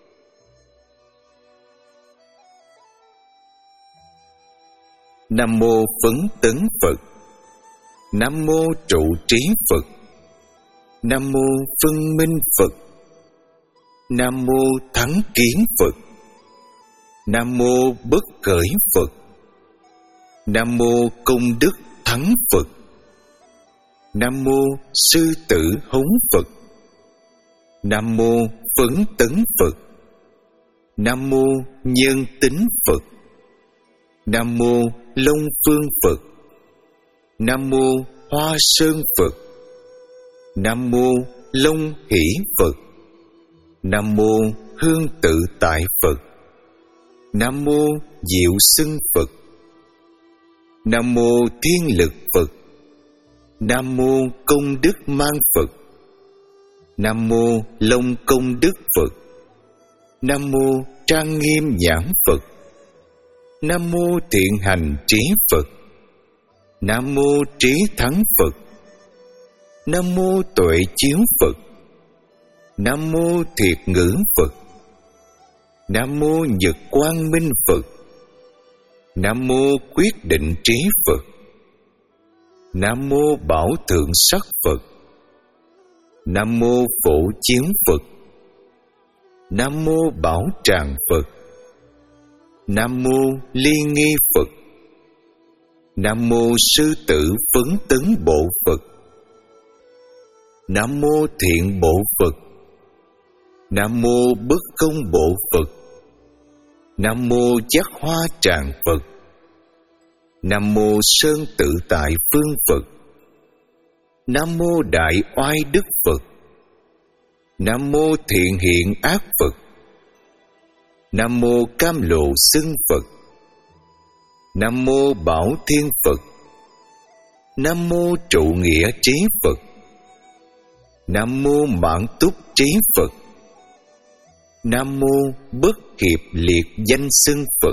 Nam mô Phấn Tấn Phật. Nam mô Trụ Trí Phật. Nam mô Phân Minh Phật. Nam mô Thắng Kiến Phật. Nam mô Bất Khởi Phật. Nam mô Công Đức Thắng Phật. Nam mô Sư Tử Hống Phật. Nam mô Phấn Tấn Phật. Nam mô Nhân Tính Phật. Nam mô Long Phương Phật. Nam mô Hoa Sơn Phật. Nam mô Long Hỷ Phật. Nam mô Hương Tự Tại Phật. Nam mô Diệu Xưng Phật. Nam mô Thiên Lực Phật. Nam mô Công Đức Mang Phật. Nam mô Long Công Đức Phật. Nam mô Trang Nghiêm Nhãn Phật. Nam mô Thiện Hành Trí Phật. Nam mô Trí Thắng Phật. Nam mô Tuệ Chiếu Phật. Nam mô Thiệt Ngữ Phật. Nam mô Nhật Quang Minh Phật. Nam mô Quyết Định Trí Phật. Nam mô Bảo Thượng Sắc Phật. Nam mô Phổ Chiếu Phật. Nam mô Bảo Tràng Phật. Nam mô Ly Nghi Phật. Nam mô Sư Tử Phấn Tấn Bộ Phật. Nam mô Thiện Bộ Phật. Nam mô Bất Công Bộ Phật. Nam mô Giác Hoa Tràng Phật. Nam mô Sơn Tự Tại Phương Phật. Nam mô Đại Oai Đức Phật. Nam mô Thiện Hiện Ác Phật. Nam mô Cam Lộ Xưng Phật. Nam mô Bảo Thiên Phật. Nam mô Trụ Nghĩa Trí Phật. Nam mô Mãn Túc Trí Phật. Nam mô Bất Hiệp Liệt Danh Xưng Phật.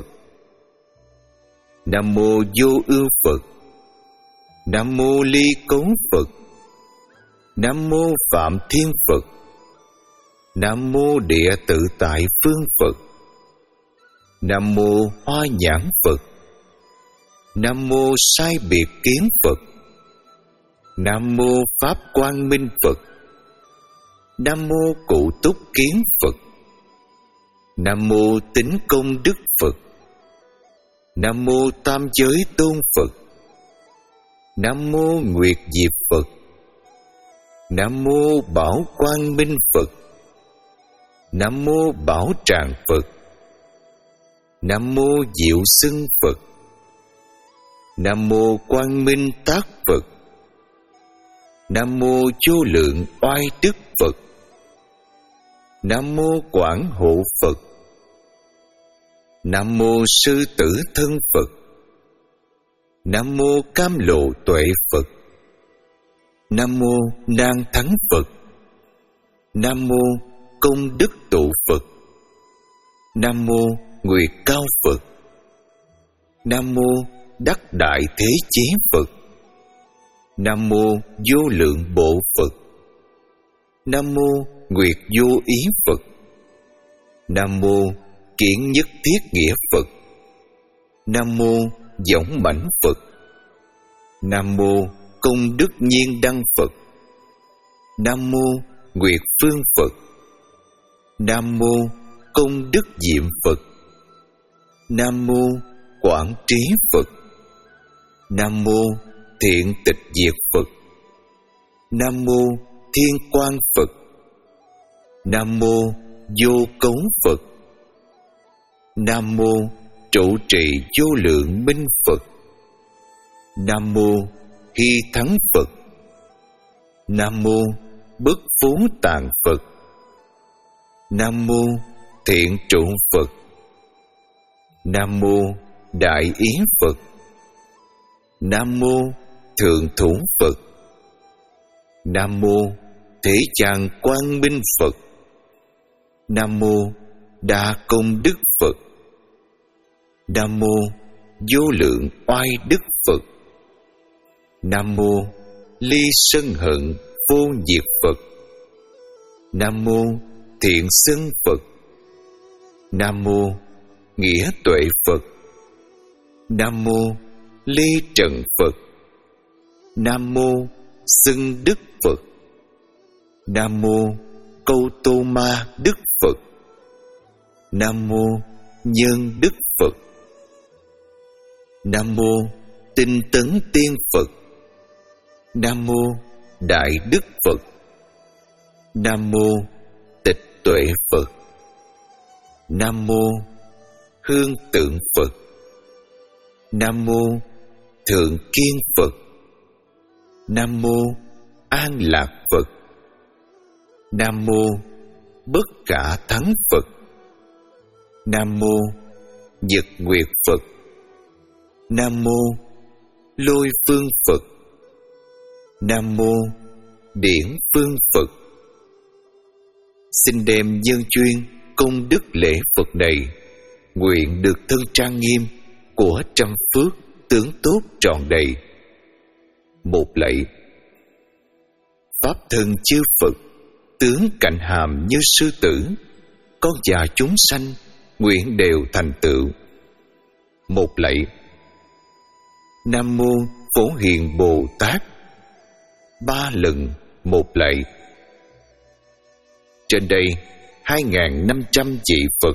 Nam mô Vô Ưu Phật. Nam mô Ly Cấu Phật. Nam mô Phạm Thiên Phật. Nam mô Địa Tự Tại Phương Phật. Nam mô Hoa Nhãn Phật. Nam mô Sai Biệt Kiến Phật. Nam mô Pháp Quang Minh Phật. Nam mô Cụ Túc Kiến Phật. Nam mô Tính Công Đức Phật. Nam mô Tam Giới Tôn Phật. Nam mô Nguyệt Diệp Phật. Nam mô Bảo Quang Minh Phật. Nam mô Bảo Tràng Phật. Nam mô Diệu Xưng Phật. Nam mô Quang Minh Tác Phật. Nam mô Vô Lượng Oai Đức Phật. Nam mô Quảng Hộ Phật. Nam mô Sư Tử Thân Phật. Nam mô Cam Lộ Tuệ Phật. Nam mô Nan Thắng Phật. Nam mô Công Đức Tụ Phật. Nam mô Nguyệt Cao Phật. Nam mô Đắc Đại Thế Chế Phật. Nam mô Vô Lượng Bộ Phật. Nam mô Nguyệt Vô Ý Phật. Nam mô Kiển Nhất Thiết Nghĩa Phật. Nam mô Võng Mãnh Phật. Nam mô Công Đức Nhiên Đăng Phật. Nam mô Nguyệt Phương Phật. Nam mô Công Đức Diệm Phật. Nam mô Quảng Trí Phật. Nam mô Thiện Tịch Diệt Phật. Nam mô Thiên Quang Phật. Nam mô Vô Cấu Phật. Nam mô Trụ Trì Vô Lượng Minh Phật. Nam mô Hy Thắng Phật. Nam mô Bất Phú Tạng Phật. Nam mô Thiện Trụ Phật. Nam mô Đại Ý Phật. Nam mô Thượng Thủ Phật. Nam mô Thế Chàng Quang Minh Phật. Nam mô Đa Công Đức Phật. Nam mô Vô Lượng Oai Đức Phật. Nam mô Ly Sân Hận Vô Diệt Phật. Nam mô Thiện Xưng Phật. Nam mô Nghĩa Tuệ Phật. Nam mô Ly Trần Phật. Nam mô Xưng Đức Phật. Nam mô Câu Tô Ma Đức Phật. Nam mô Nhân Đức Phật. Nam mô Tinh Tấn Tiên Phật. Nam mô Đại Đức Phật. Nam mô Tịch Tuệ Phật. Nam mô Hương Tượng Phật. Nam mô Thượng Kiên Phật. Nam mô An Lạc Phật. Nam mô Bất Khả Thắng Phật. Nam mô Nhật Nguyệt Phật. Nam mô Lôi Phương Phật. Nam mô Điển Phương Phật. Xin đem dân chuyên công đức lễ Phật này, nguyện được thân trang nghiêm của trăm phước tướng tốt tròn đầy. Một lạy. Pháp thân chư Phật, tướng cạnh hàm như sư tử, con già chúng sanh nguyện đều thành tựu. Một lạy. Nam mô Phổ Hiền Bồ Tát. Ba lần một lạy. Trên đây hai nghìn năm trăm vị Phật.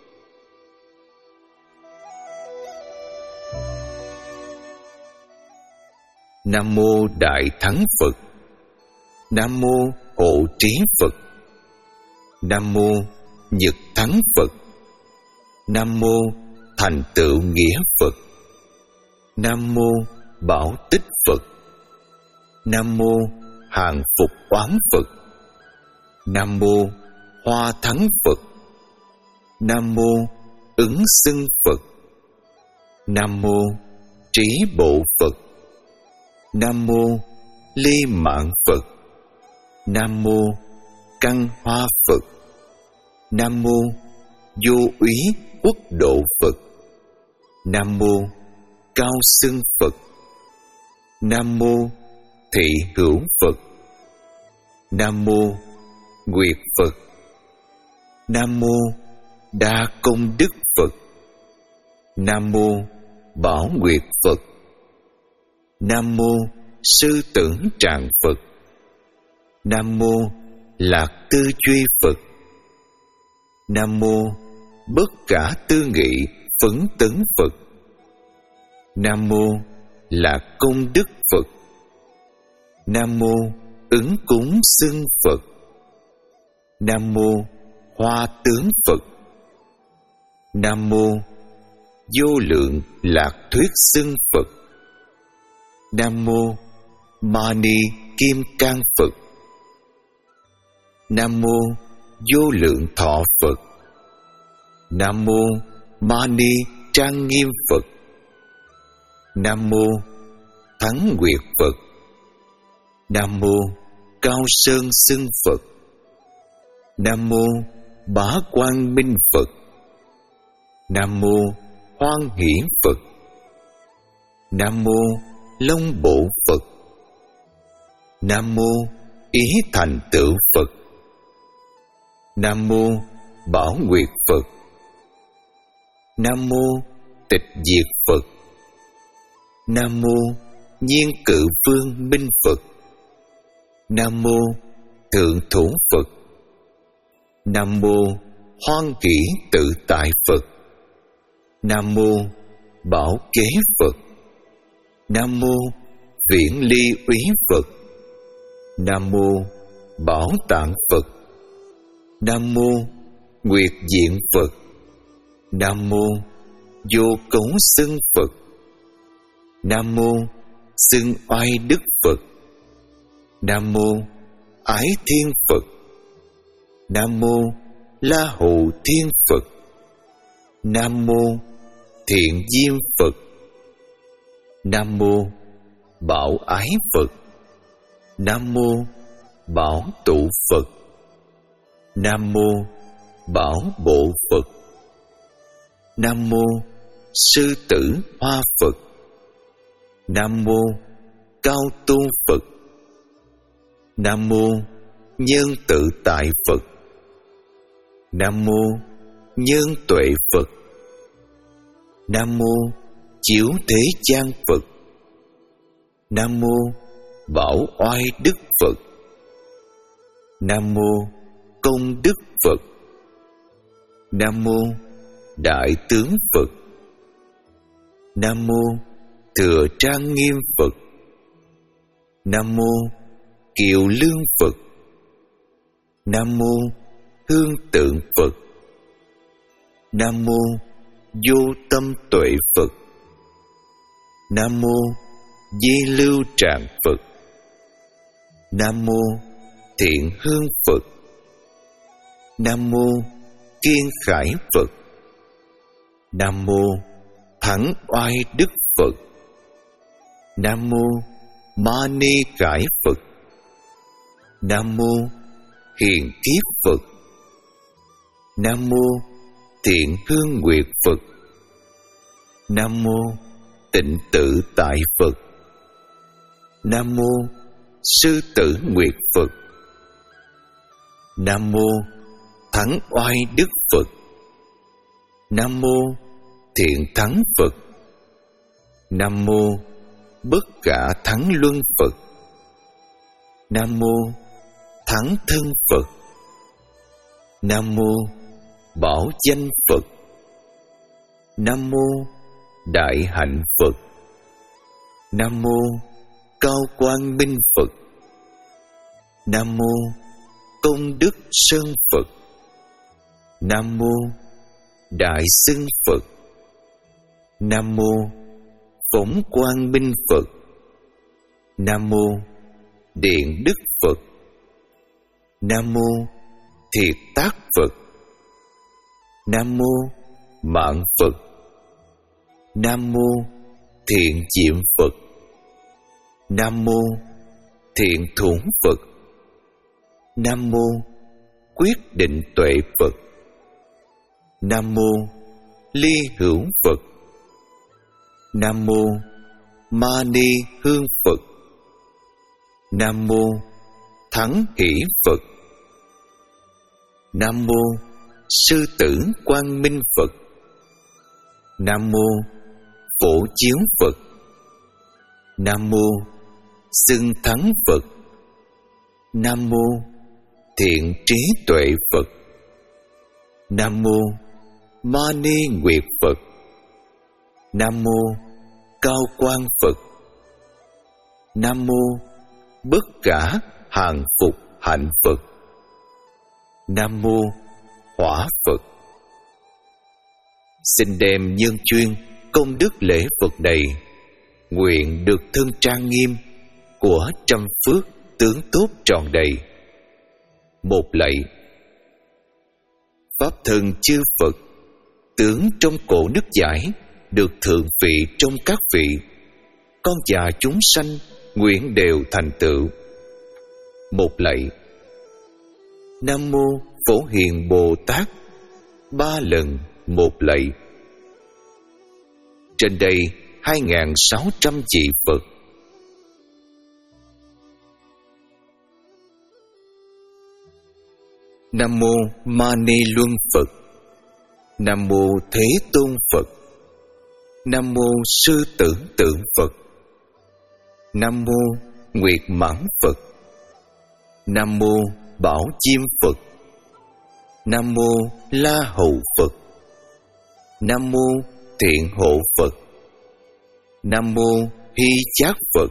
Nam mô Đại Thắng Phật. Nam mô Hộ Trí Phật. Nam mô Nhật Thắng Phật. Nam mô Thành Tựu Nghĩa Phật. Nam mô Bảo Tích Phật. Nam mô Hàng Phục Oán Phật. Nam mô Hoa Thắng Phật. Nam mô Ứng Xưng Phật. Nam mô Trí Bộ Phật. Nam mô Ly Mạng Phật. Nam mô Căn Hoa Phật. Nam mô Vô Úy Quốc Độ Phật. Nam mô Cao Xưng Phật. Nam mô Thị Hữu Phật. Nam mô Nguyệt Phật. Nam mô Đa Công Đức Phật. Nam mô Bảo Nguyệt Phật. Nam mô Sư Tưởng Tràng Phật. Nam mô Lạc Tư Duy Phật. Nam mô Bất Cả Tư Nghị Phấn Tấn Phật. Nam mô Lạc Công Đức Phật. Nam mô ứng cúng xưng Phật. Nam mô Hoa tướng Phật. Nam mô Vô lượng lạc thuyết xưng Phật. Nam mô Mani kim cang Phật. Nam mô Vô lượng thọ Phật. Nam mô Mani trang nghiêm Phật. Nam mô Thắng Nguyệt Phật. Nam mô Cao Sơn xưng Phật. Nam mô Bá Quang Minh Phật. Nam mô Hoan Hỷ Phật. Nam mô Long Bộ Phật. Nam mô Ý Thành Tựu Phật. Nam mô Bảo Nguyệt Phật. Nam mô Tịch Diệt Phật. Nam mô Nhiên Cự Vương Minh Phật. Nam mô Thượng Thủ Phật. Nam mô Hoan Hỷ Tự Tại Phật. Nam mô Bảo Kế Phật. Nam mô Viễn Ly Úy Phật. Nam mô Bảo Tạng Phật. Nam mô Nguyệt Diện Phật. Nam mô Vô Cấu Xưng Phật. Nam mô Xưng Oai Đức Phật. Nam mô Ái Thiên Phật. Nam mô La Hầu Thiên Phật. Nam mô Thiện Diêm Phật. Nam mô Bảo Ái Phật. Nam mô Bảo Tụ Phật. Nam mô Bảo Bộ Phật. Nam mô Sư Tử Hoa Phật. Nam mô Cao Tu Phật. Nam mô Nhân Tự Tại Phật. Nam mô Nhân Tuệ Phật. Nam mô Chiếu Thế Gian Phật. Nam mô Bảo Oai Đức Phật. Nam mô Công Đức Phật. Nam mô Đại Tướng Phật. Nam mô Thừa Trang Nghiêm Phật. Nam mô Kiều Lương Phật. Nam mô Hương Tượng Phật. Nam mô Vô Tâm Tuệ Phật. Nam mô Di Lưu Trạng Phật. Nam mô Thiện Hương Phật. Nam mô Kiên Khải Phật. Nam mô Thắng Oai Đức Phật. Nam mô Mani Khải Phật. Nam mô Hiền Kiết Phật. Nam mô Thiện Hương Nguyệt Phật. Nam mô Tịnh Tự Tại Phật. Nam mô Sư Tử Nguyệt Phật. Nam mô Thắng Oai Đức Phật. Nam mô Thiện Thắng Phật. Nam mô Bất Khả Thắng Luân Phật. Nam mô Thắng Thân Phật. Nam mô Bảo Danh Phật. Nam mô Đại Hạnh Phật. Nam mô Cao Quang Minh Phật. Nam mô Công Đức Sơn Phật. Nam mô Đại Xưng Phật. Nam mô Phóng Quang Minh Phật. Nam mô Điện Đức Phật. Nam mô Thiệt Tác Phật. Nam mô Mạng Phật. Nam mô Thiện Diệm Phật. Nam mô Thiện Thủng Phật. Nam mô Quyết Định Tuệ Phật. Nam mô Ly Hữu Phật. Nam mô Mani Hương Phật. Nam mô Thắng Hỷ Phật. Nam mô Sư Tử Quang Minh Phật. Nam mô Phổ Chiếu Phật. Nam mô Xưng Thắng Phật. Nam mô Thiện Trí Tuệ Phật. Nam mô Mani Nguyệt Phật. Nam mô Cao Quang Phật. Nam mô Bất Khả hàng phục hạnh Phật. Nam mô Hỏa Phật. Xin đem nhân chuyên công đức lễ Phật này, nguyện được thân trang nghiêm của trăm phước tướng tốt tròn đầy. Một lạy. Pháp thân chư Phật, tướng trong cổ nước giải, được thượng vị trong các vị, con và chúng sanh nguyện đều thành tựu. Một lạy. Nam mô Phổ Hiền Bồ Tát. Ba lần một lạy. Trên đây hai nghìn sáu trăm vị Phật. Nam mô Mani Luân Phật. Nam mô Thế Tôn Phật. Nam mô Sư Tử Tượng Phật. Nam mô Nguyệt Mãn Phật. Nam mô Bảo Chiêm Phật. Nam mô La Hầu Phật. Nam mô Thiện Hộ Phật. Nam mô Hy Chát Phật.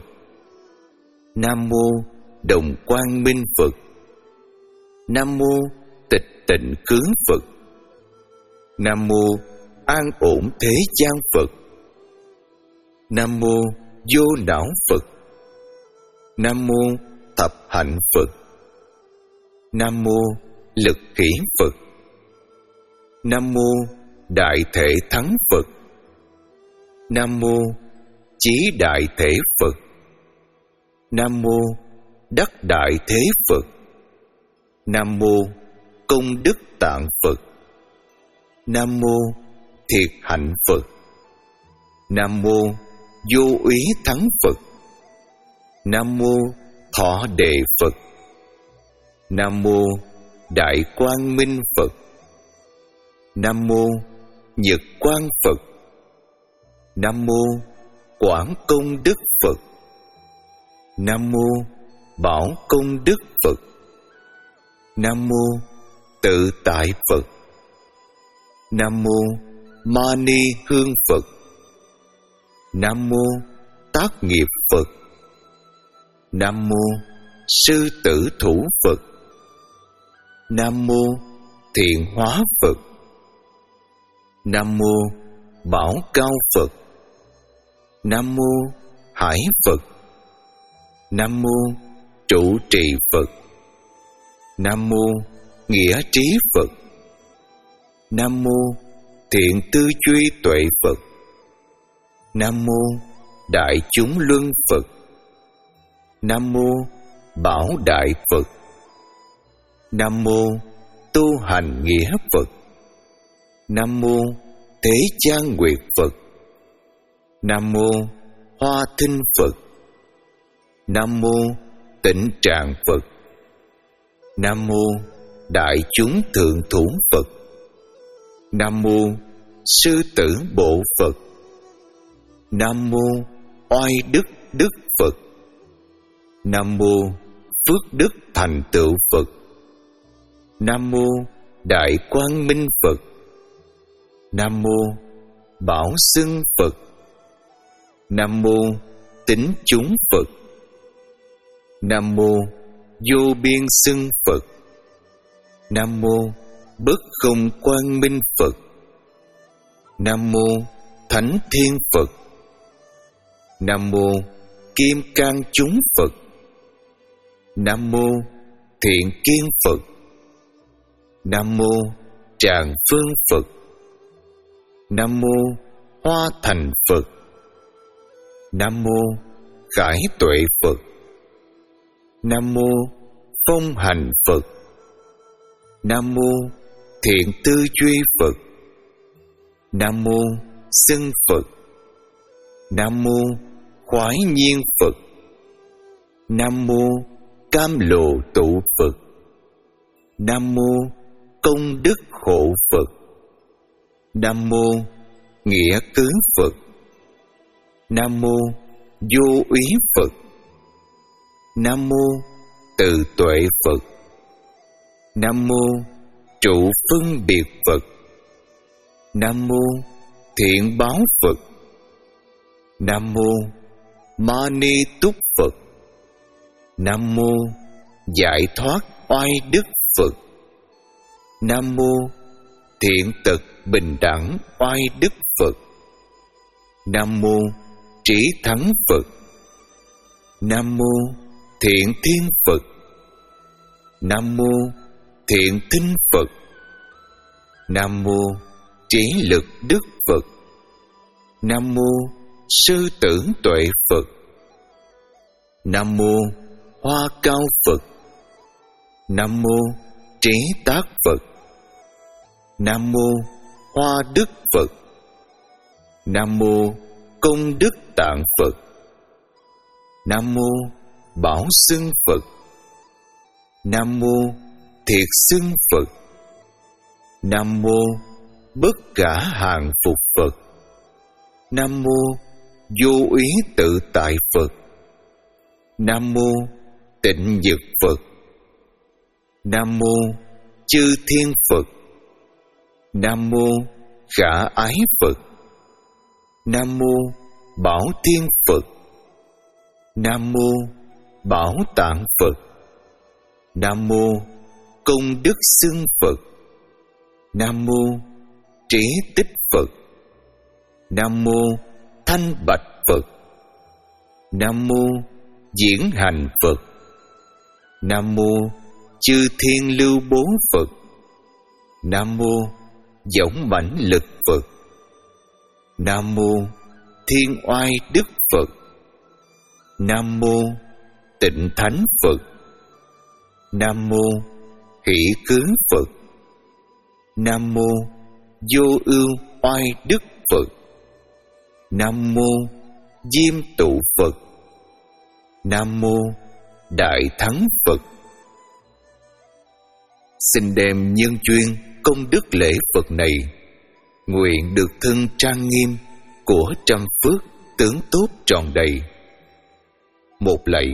Nam mô Đồng Quang Minh Phật. Nam mô Tịch Tịnh Khướng Phật. Nam mô An Ổn Thế Gian Phật. Nam mô Vô Não Phật. Nam mô Thập Hạnh Phật. Nam mô Lực Kỷ Phật. Nam mô Đại Thể Thắng Phật. Nam mô Chí Đại Thể Phật. Nam mô Đắc Đại Thế Phật. Nam mô Công Đức Tạng Phật. Nam mô Thiệt Hạnh Phật. Nam mô Vô Úy Thắng Phật. Nam mô Thọ Đề Phật. Nam mô Đại Quang Minh Phật. Nam mô Nhật Quang Phật. Nam mô Quảng Công Đức Phật. Nam mô Bảo Công Đức Phật. Nam mô Tự Tại Phật. Nam mô Mani Hương Phật. Nam mô Tác Nghiệp Phật. Nam mô Sư Tử Thủ Phật. Nam mô Thiện Hóa Phật. Nam mô Bảo Cao Phật. Nam mô Hải Phật. Nam mô Trụ Trì Phật. Nam mô Nghĩa Trí Phật. Nam mô Thiện Tư Duy Tuệ Phật. Nam mô Đại Chúng Luân Phật. Nam mô Bảo Đại Phật. Nam mô Tu Hành Nghĩa Phật. Nam mô Thế Gian Nguyệt Phật. Nam mô Hoa Thinh Phật. Nam mô Tịnh Trạng Phật. Nam mô Đại Chúng Thượng Thủ Phật. Nam mô Sư Tử Bộ Phật. Nam mô Oai Đức Đức Phật. Nam mô Phước Đức Thành Tựu Phật. Nam mô Đại Quang Minh Phật. Nam mô Bảo Xưng Phật. Nam mô Tính Chúng Phật. Nam mô Vô Biên Xưng Phật. Nam mô Bất Không Quang Minh Phật. Nam mô Thánh Thiên Phật. Nam mô Kim Cang Chúng Phật. Nam mô Thiện Kiên Phật. Nam mô Tràng Phương Phật. Nam mô Hoa Thành Phật. Nam mô Khải Tuệ Phật. Nam mô Phong Hành Phật. Nam mô Thiện Tư Duy Phật. Nam mô Xưng Phật. Nam mô Khoái Nhiên Phật. Nam mô Cam Lộ Tụ Phật. Nam mô Công Đức Hộ Phật. Nam mô Nghĩa Tướng Phật. Nam mô Vô Úy Phật. Nam mô Tự Tuệ Phật. Nam mô Trụ Phân Biệt Phật. Nam mô Thiện Báo Phật. Nam mô Mani Túc Phật. Nam mô giải thoát oai đức Phật. Nam mô thiện tật bình đẳng oai đức Phật. Nam mô trí thắng Phật. Nam mô thiện thiên Phật. Nam mô thiện tinh Phật. Nam mô trí lực đức Phật. Nam mô sư tử tuệ Phật. Nam mô hoa cao Phật. Nam mô trí tác Phật. Nam mô hoa đức Phật. Nam mô công đức tạng Phật. Nam mô bảo xưng Phật. Nam mô thiệt xưng Phật. Nam mô bất khả hàng phục Phật. Nam mô vô úy tự tại Phật. Nam mô tịnh nhật Phật. Nam mô chư thiên Phật. Nam mô khả ái Phật. Nam mô bảo thiên Phật. Nam mô bảo tạng Phật. Nam mô công đức xưng Phật. Nam mô trí tích Phật. Nam mô thanh bạch Phật. Nam mô diễn hành Phật. Nam mô chư thiên lưu bố Phật. Nam mô dõng mãnh lực Phật. Nam mô thiên oai đức Phật. Nam mô tịnh thánh Phật. Nam mô hỷ cứu Phật. Nam mô vô ưu oai đức Phật. Nam mô diêm tụ Phật. Nam mô đại thắng Phật. Xin đem nhân duyên công đức lễ Phật này, nguyện được thân trang nghiêm của trăm phước tướng tốt tròn đầy. Một lạy.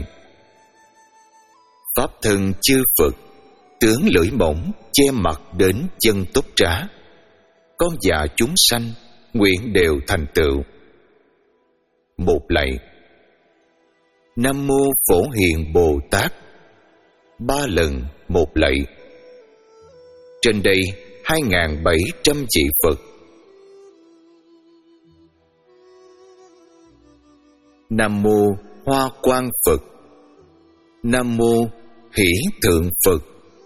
Pháp thân chư Phật, tướng lưỡi mỏng che mặt đến chân tốt trá, con dạ chúng sanh nguyện đều thành tựu. Một lạy. Nam mô Phổ Hiền Bồ Tát. Ba lần một lạy. Trên đây hai nghìn bảy trăm vị Phật. Nam mô Hoa Quang Phật. Nam mô Hỷ Thượng Phật.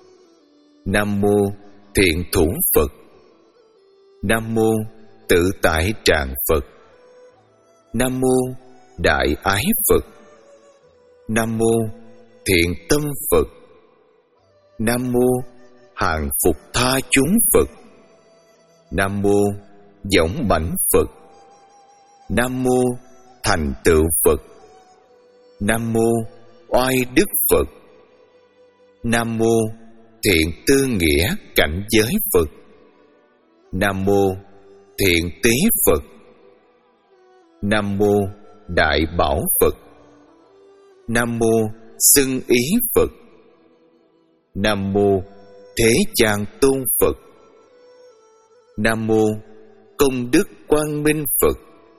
Nam mô Thiện Thủ Phật. Nam mô Tự Tại Tràng Phật. Nam mô Đại Ái Phật. Nam mô Thiện Tâm Phật. Nam mô Hàng Phục Tha Chúng Phật. Nam mô Dõng Mãnh Phật. Nam mô Thành Tựu Phật. Nam mô Oai Đức Phật. Nam mô Thiện Tư Nghĩa Cảnh Giới Phật. Nam mô Thiện Tý Phật. Nam mô Đại Bảo Phật. Nam mô Xưng Ý Phật. Nam mô Thế Gian Tôn Phật. Nam mô Công Đức Quang Minh Phật.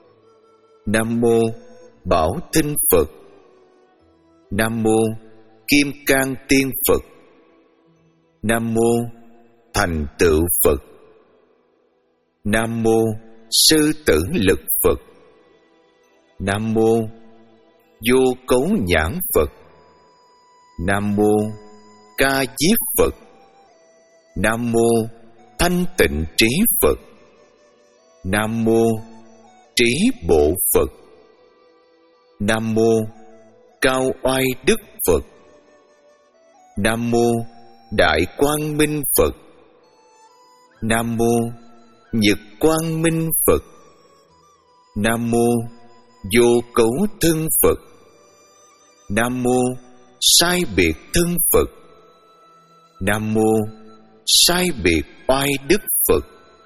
Nam mô Bảo Thinh Phật. Nam mô Kim Cang Tiên Phật. Nam mô Thành Tựu Phật. Nam mô Sư Tử Lực Phật. Nam mô Vô Cấu Nhãn Phật. Nam mô Ca Diếp Phật. Nam mô Thanh Tịnh Trí Phật. Nam mô Trí Bộ Phật. Nam mô Cao Oai Đức Phật. Nam mô Đại Quang Minh Phật. Nam mô Nhật Quang Minh Phật. Nam mô Vô Cấu Thân Phật. Nam mô Sai Biệt Thân Phật. Nam mô Sai Biệt Oai Đức Phật.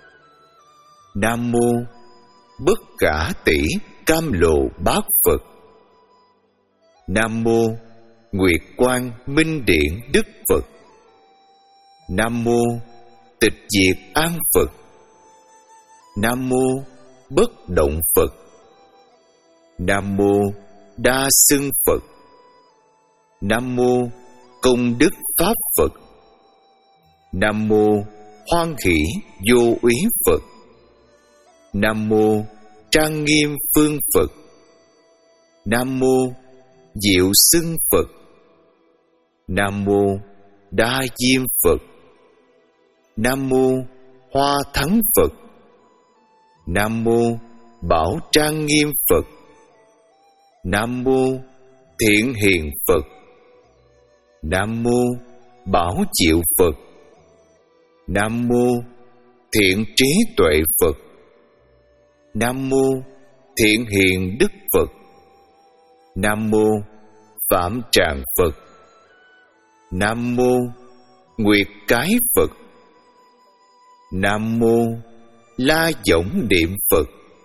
Nam mô Bất Khả Tỷ Cam Lộ Bát Phật. Nam mô Nguyệt Quang Minh Điện Đức Phật. Nam mô Tịch Diệt An Phật. Nam mô Bất Động Phật. Nam mô Đa Xưng Phật. Nam mô công đức pháp Phật. Nam mô hoan hỷ vô úy Phật. Nam mô trang nghiêm phương Phật. Nam mô diệu xưng Phật. Nam mô đa diêm Phật. Nam mô hoa thắng Phật. Nam mô bảo trang nghiêm Phật. Nam mô thiện hiền Phật. Nam mô bảo diệu Phật. Nam mô thiện trí tuệ Phật. Nam mô thiện hiền đức Phật. Nam mô phạm tràng Phật. Nam mô nguyệt cái Phật. Nam mô la võng niệm Phật.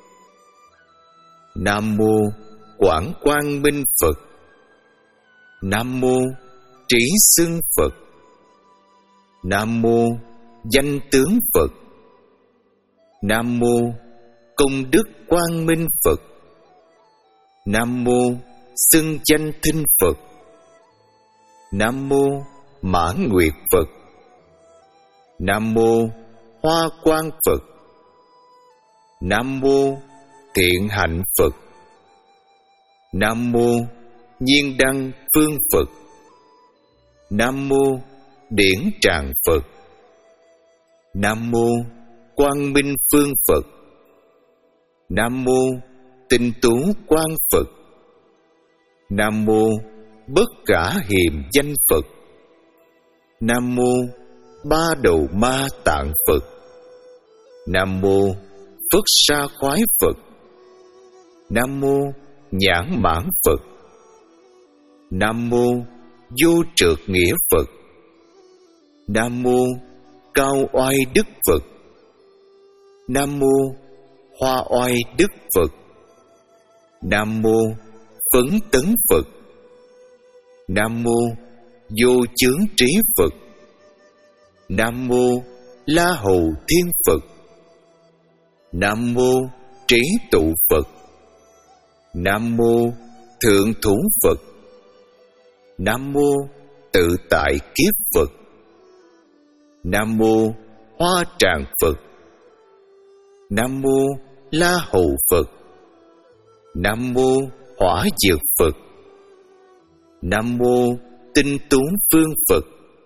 Nam mô quảng quang minh Phật. Nam mô trí xưng Phật. Nam mô danh tướng Phật. Nam mô công đức quang minh Phật. Nam mô xưng danh thinh Phật. Nam mô mãn nguyệt Phật. Nam mô hoa quang Phật. Nam mô thiện hạnh Phật. Nam mô nhiên đăng phương Phật. Nam mô điển tràng Phật. Nam mô quang minh phương Phật. Nam mô tinh tú quang Phật. Nam mô bất khả hiềm danh Phật. Nam mô ba đầu ma tạng Phật. Nam mô phất sa khoái Phật. Nam mô nhãn mãn Phật. Nam mô vô trượt nghĩa Phật. Nam mô cao oai đức Phật. Nam mô hoa oai đức Phật. Nam mô phấn tấn Phật. Nam mô vô chướng trí Phật. Nam mô la hầu thiên Phật. Nam mô trí tụ Phật. Nam mô thượng thủ Phật. Nam mô tự tại kiết Phật. Nam mô hoa tràng Phật. Nam mô la hầu Phật. Nam mô hỏa dược Phật. Nam mô tinh tú phương Phật.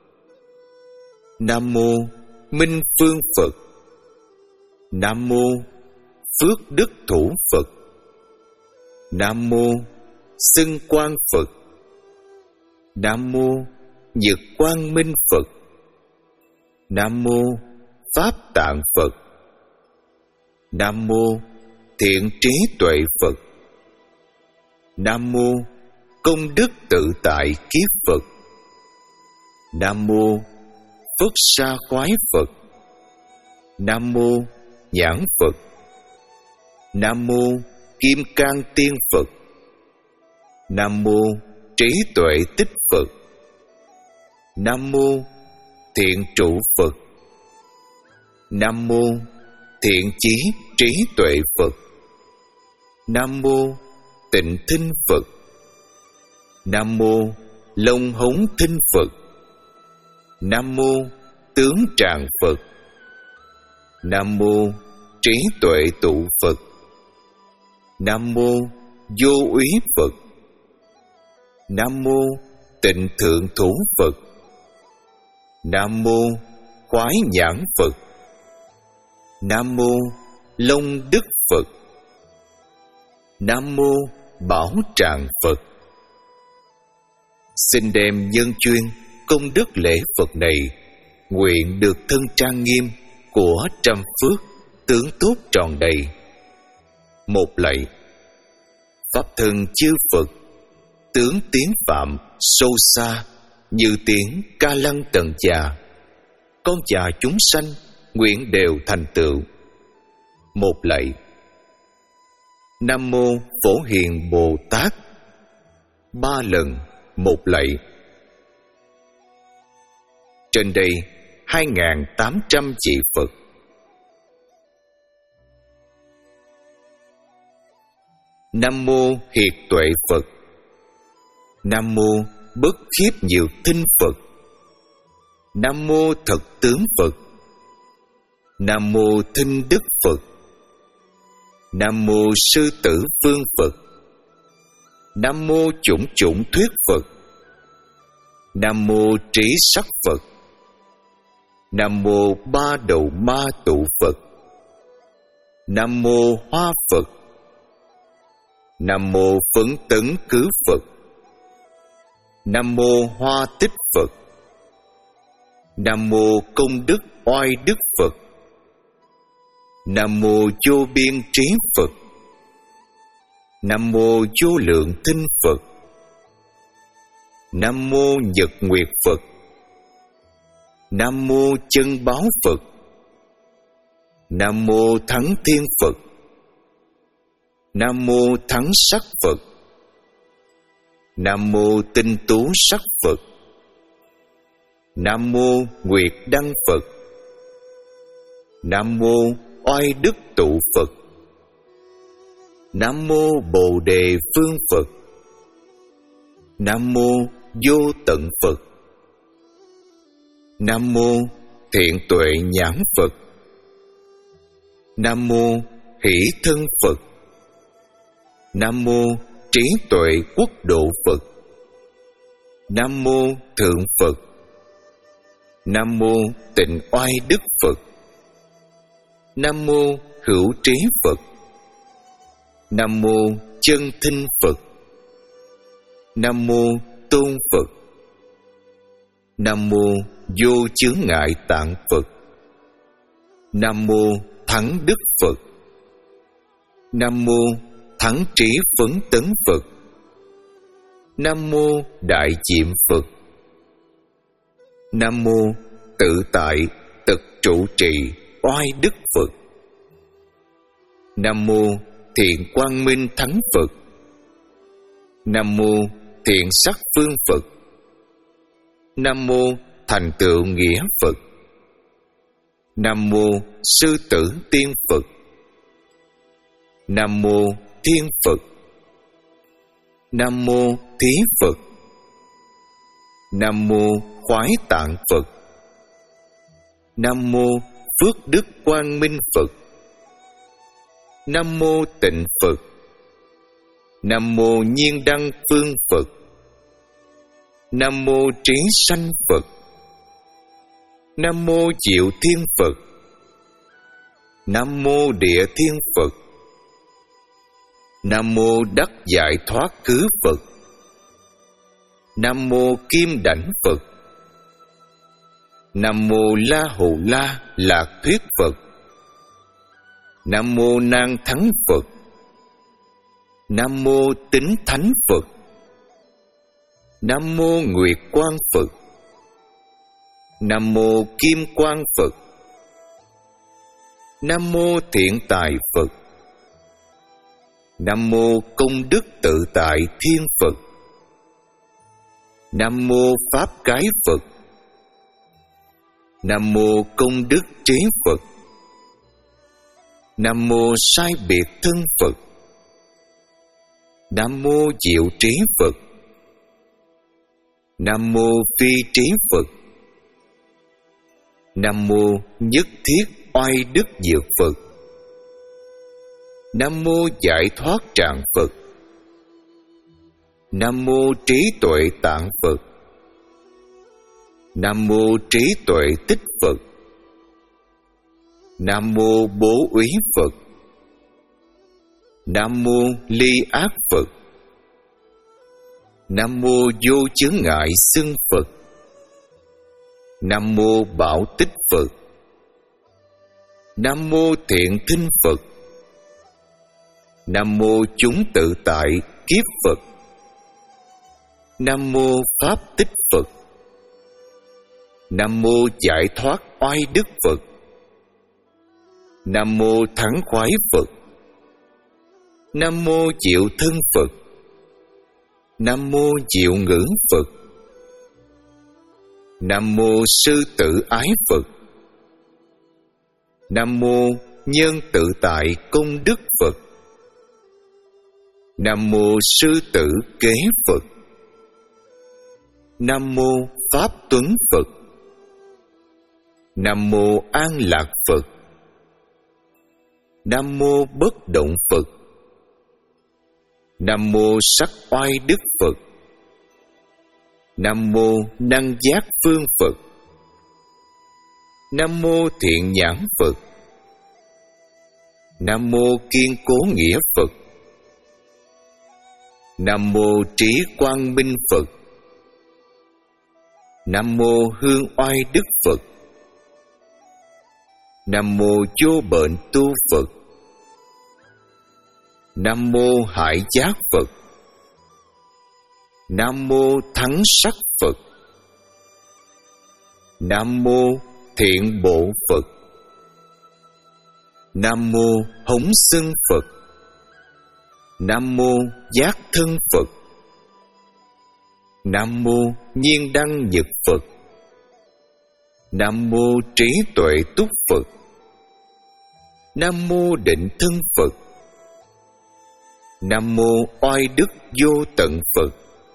Nam mô minh phương Phật. Nam mô phước đức thủ Phật. Nam mô xưng quang Phật. Nam mô nhật quang minh Phật. Nam mô pháp tạng Phật. Nam mô thiện trí tuệ Phật. Nam mô công đức tự tại kiết Phật. Nam mô phất sa khoái Phật. Nam mô nhãn Phật. Nam mô kim cang tiên Phật. Nam mô trí tuệ tích Phật. Nam mô thiện trụ Phật. Nam mô thiện chí trí tuệ Phật. Nam mô tịnh thinh Phật. Nam mô long hống thinh Phật. Nam mô tướng tràng Phật. Nam mô trí tuệ tụ Phật. Nam mô vô úy Phật. Nam mô tịnh thượng thủ Phật. Nam mô khoái nhãn Phật. Nam mô long đức Phật. Nam mô bảo tràng Phật. Xin đem nhân chuyên công đức lễ Phật này, nguyện được thân trang nghiêm của trăm phước tướng tốt tròn đầy. Một lạy. Pháp thân chư Phật, tướng tiếng phạm sâu xa, như tiếng ca lăng tần già, con già chúng sanh nguyện đều thành tựu. Một lạy. Nam mô Phổ Hiền Bồ Tát. Ba lần một lạy. Trên đây hai nghìn tám trăm vị Phật. Nam mô Hiệt Tuệ Phật. Nam mô bất khiếp nhược thinh Phật. Nam mô thật tướng Phật. Nam mô thinh đức Phật. Nam mô sư tử vương Phật. Nam mô chủng chủng thuyết Phật. Nam mô trí sắc Phật. Nam mô ba đầu ma tụ Phật. Nam mô hoa Phật. Nam mô phấn tấn cứ Phật. Nam mô hoa tích Phật. Nam mô công đức oai đức Phật. Nam mô vô biên trí Phật. Nam mô vô lượng thinh Phật. Nam mô nhật nguyệt Phật. Nam mô chân báo Phật. Nam mô thắng thiên Phật. Nam mô thắng sắc Phật. Nam mô tinh tú sắc Phật. Nam mô nguyệt đăng Phật. Nam mô oai đức tụ Phật. Nam mô bồ đề phương Phật. Nam mô vô tận Phật. Nam mô thiện tuệ nhãn Phật. Nam mô hỷ thân Phật. Nam mô trí tuệ quốc độ Phật. Nam mô thượng Phật. Nam mô tịnh oai đức Phật. Nam mô hữu trí Phật. Nam mô chân thinh Phật. Nam mô tôn Phật. Nam mô vô chướng ngại tạng Phật. Nam mô thắng đức Phật. Nam mô thắng trí phấn tấn Phật. Nam mô đại diệm Phật. Nam mô tự tại tật trụ trì oai đức Phật. Nam mô thiện quang minh thắng Phật. Nam mô thiện sắc phương Phật. Nam mô thành tựu nghĩa Phật. Nam mô sư tử tiên Phật. Nam mô thiên Phật. Nam mô thí Phật. Nam mô khoái tạng Phật. Nam mô phước đức quang minh Phật. Nam mô tịnh Phật. Nam mô nhiên đăng phương Phật. Nam mô trí sanh Phật. Nam mô diệu thiên Phật. Nam mô địa thiên Phật. Nam mô đắc giải thoát cứ Phật. Nam mô kim đảnh Phật. Nam mô la hầu la lạc thuyết Phật. Nam mô nan thắng Phật. Nam mô tính thánh Phật. Nam mô nguyệt quang Phật. Nam mô kim quang Phật. Nam mô thiện tài Phật. Nam mô công đức tự tại thiên Phật. Nam mô pháp cái Phật. Nam mô công đức trí Phật. Nam mô sai biệt thân Phật. Nam mô diệu trí Phật. Nam mô phi trí Phật. Nam mô nhất thiết oai đức dược Phật. Nam mô giải thoát tràng Phật. Nam mô trí tuệ tạng Phật. Nam mô trí tuệ tích Phật. Nam mô bố úy Phật. Nam mô ly ác Phật. Nam mô vô chướng ngại xưng Phật. Nam mô bảo tích Phật. Nam mô thiện thinh Phật. Nam mô chúng tự tại kiếp Phật. Nam mô pháp tích Phật. Nam mô giải thoát oai đức Phật. Nam mô thắng khoái Phật. Nam mô diệu thân Phật. Nam mô diệu ngữ Phật. Nam mô sư tử ái Phật. Nam mô nhân tự tại công đức Phật. Nam mô sư tử kế Phật. Nam mô Pháp Tuấn Phật. Nam mô An Lạc Phật. Nam mô Bất Động Phật. Nam mô Sắc Oai Đức Phật. Nam mô Năng Giác Phương Phật. Nam mô Thiện Nhãn Phật. Nam mô Kiên Cố Nghĩa Phật. Nam mô Trí Quang Minh Phật. Nam mô Hương Oai Đức Phật. Nam mô Vô Bệnh Tu Phật. Nam mô Hải Giác Phật. Nam mô Thắng Sắc Phật. Nam mô Thiện Bộ Phật. Nam mô Hống Xưng Phật. Nam mô Giác Thân Phật. Nam mô Nhiên Đăng Nhật Phật. Nam mô Trí Tuệ Túc Phật. Nam mô Định Thân Phật. Nam mô Oai Đức Vô Tận Phật.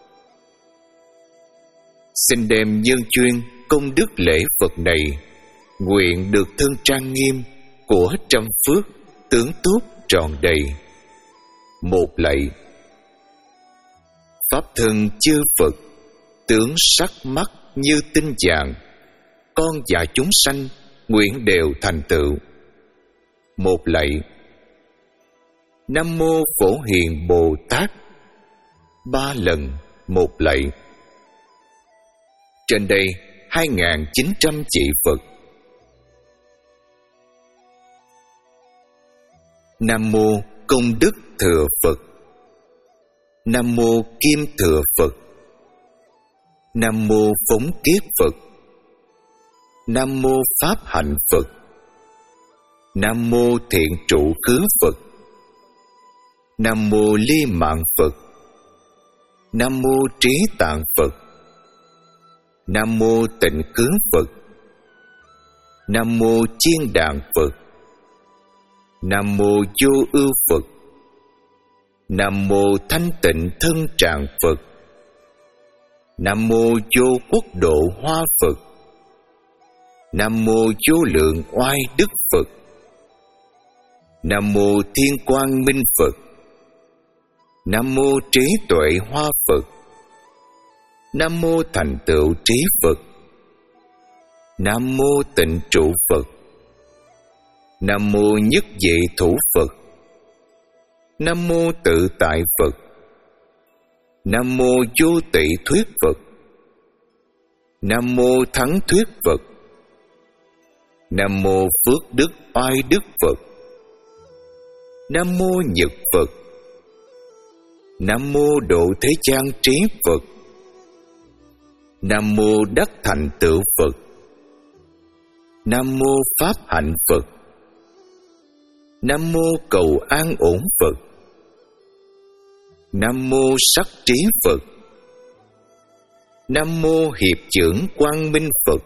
Xin đem nhân chuyên công đức lễ Phật này, nguyện được thân trang nghiêm của trăm phước tướng tốt tròn đầy. Một lạy. Pháp thân chư Phật, tướng sắc mắt như tinh vàng, con và chúng sanh nguyện đều thành tựu. Một lạy. Nam mô Phổ Hiền Bồ Tát. Ba lần một lạy. Trên đây hai nghìn chín trăm chỉ Phật. Nam mô Công Đức Thừa Phật. Nam mô Kim Thừa Phật. Nam mô Phóng Kiết Phật. Nam mô Pháp Hạnh Phật. Nam mô Thiện Trụ Khứ Phật. Nam mô Ly Mạng Phật. Nam mô Trí Tạng Phật. Nam mô Tịnh Khứ Phật. Nam mô Chiên Đàn Phật. Nam mô Vô Ưu Phật. Nam mô Thanh Tịnh Thân Tràng Phật. Nam mô Vô Quốc Độ Hoa Phật. Nam mô Vô Lượng Oai Đức Phật. Nam mô Thiên Quang Minh Phật. Nam mô Trí Tuệ Hoa Phật. Nam mô Thành Tựu Trí Phật. Nam mô Tịnh Trụ Phật. Nam mô Nhất Vị Thủ Phật. Nam mô Tự Tại Phật. Nam mô Vô Tị Thuyết Phật. Nam mô Thắng Thuyết Phật. Nam mô Phước Đức Oai Đức Phật. Nam mô Nhật Phật. Nam mô Độ Thế Gian Trí Phật. Nam mô Đắc Thành Tựu Phật. Nam mô Pháp Hạnh Phật. Nam mô Cầu An Ổn Phật. Nam mô Sắc Trí Phật. Nam mô Hiệp Chưởng Quang Minh Phật.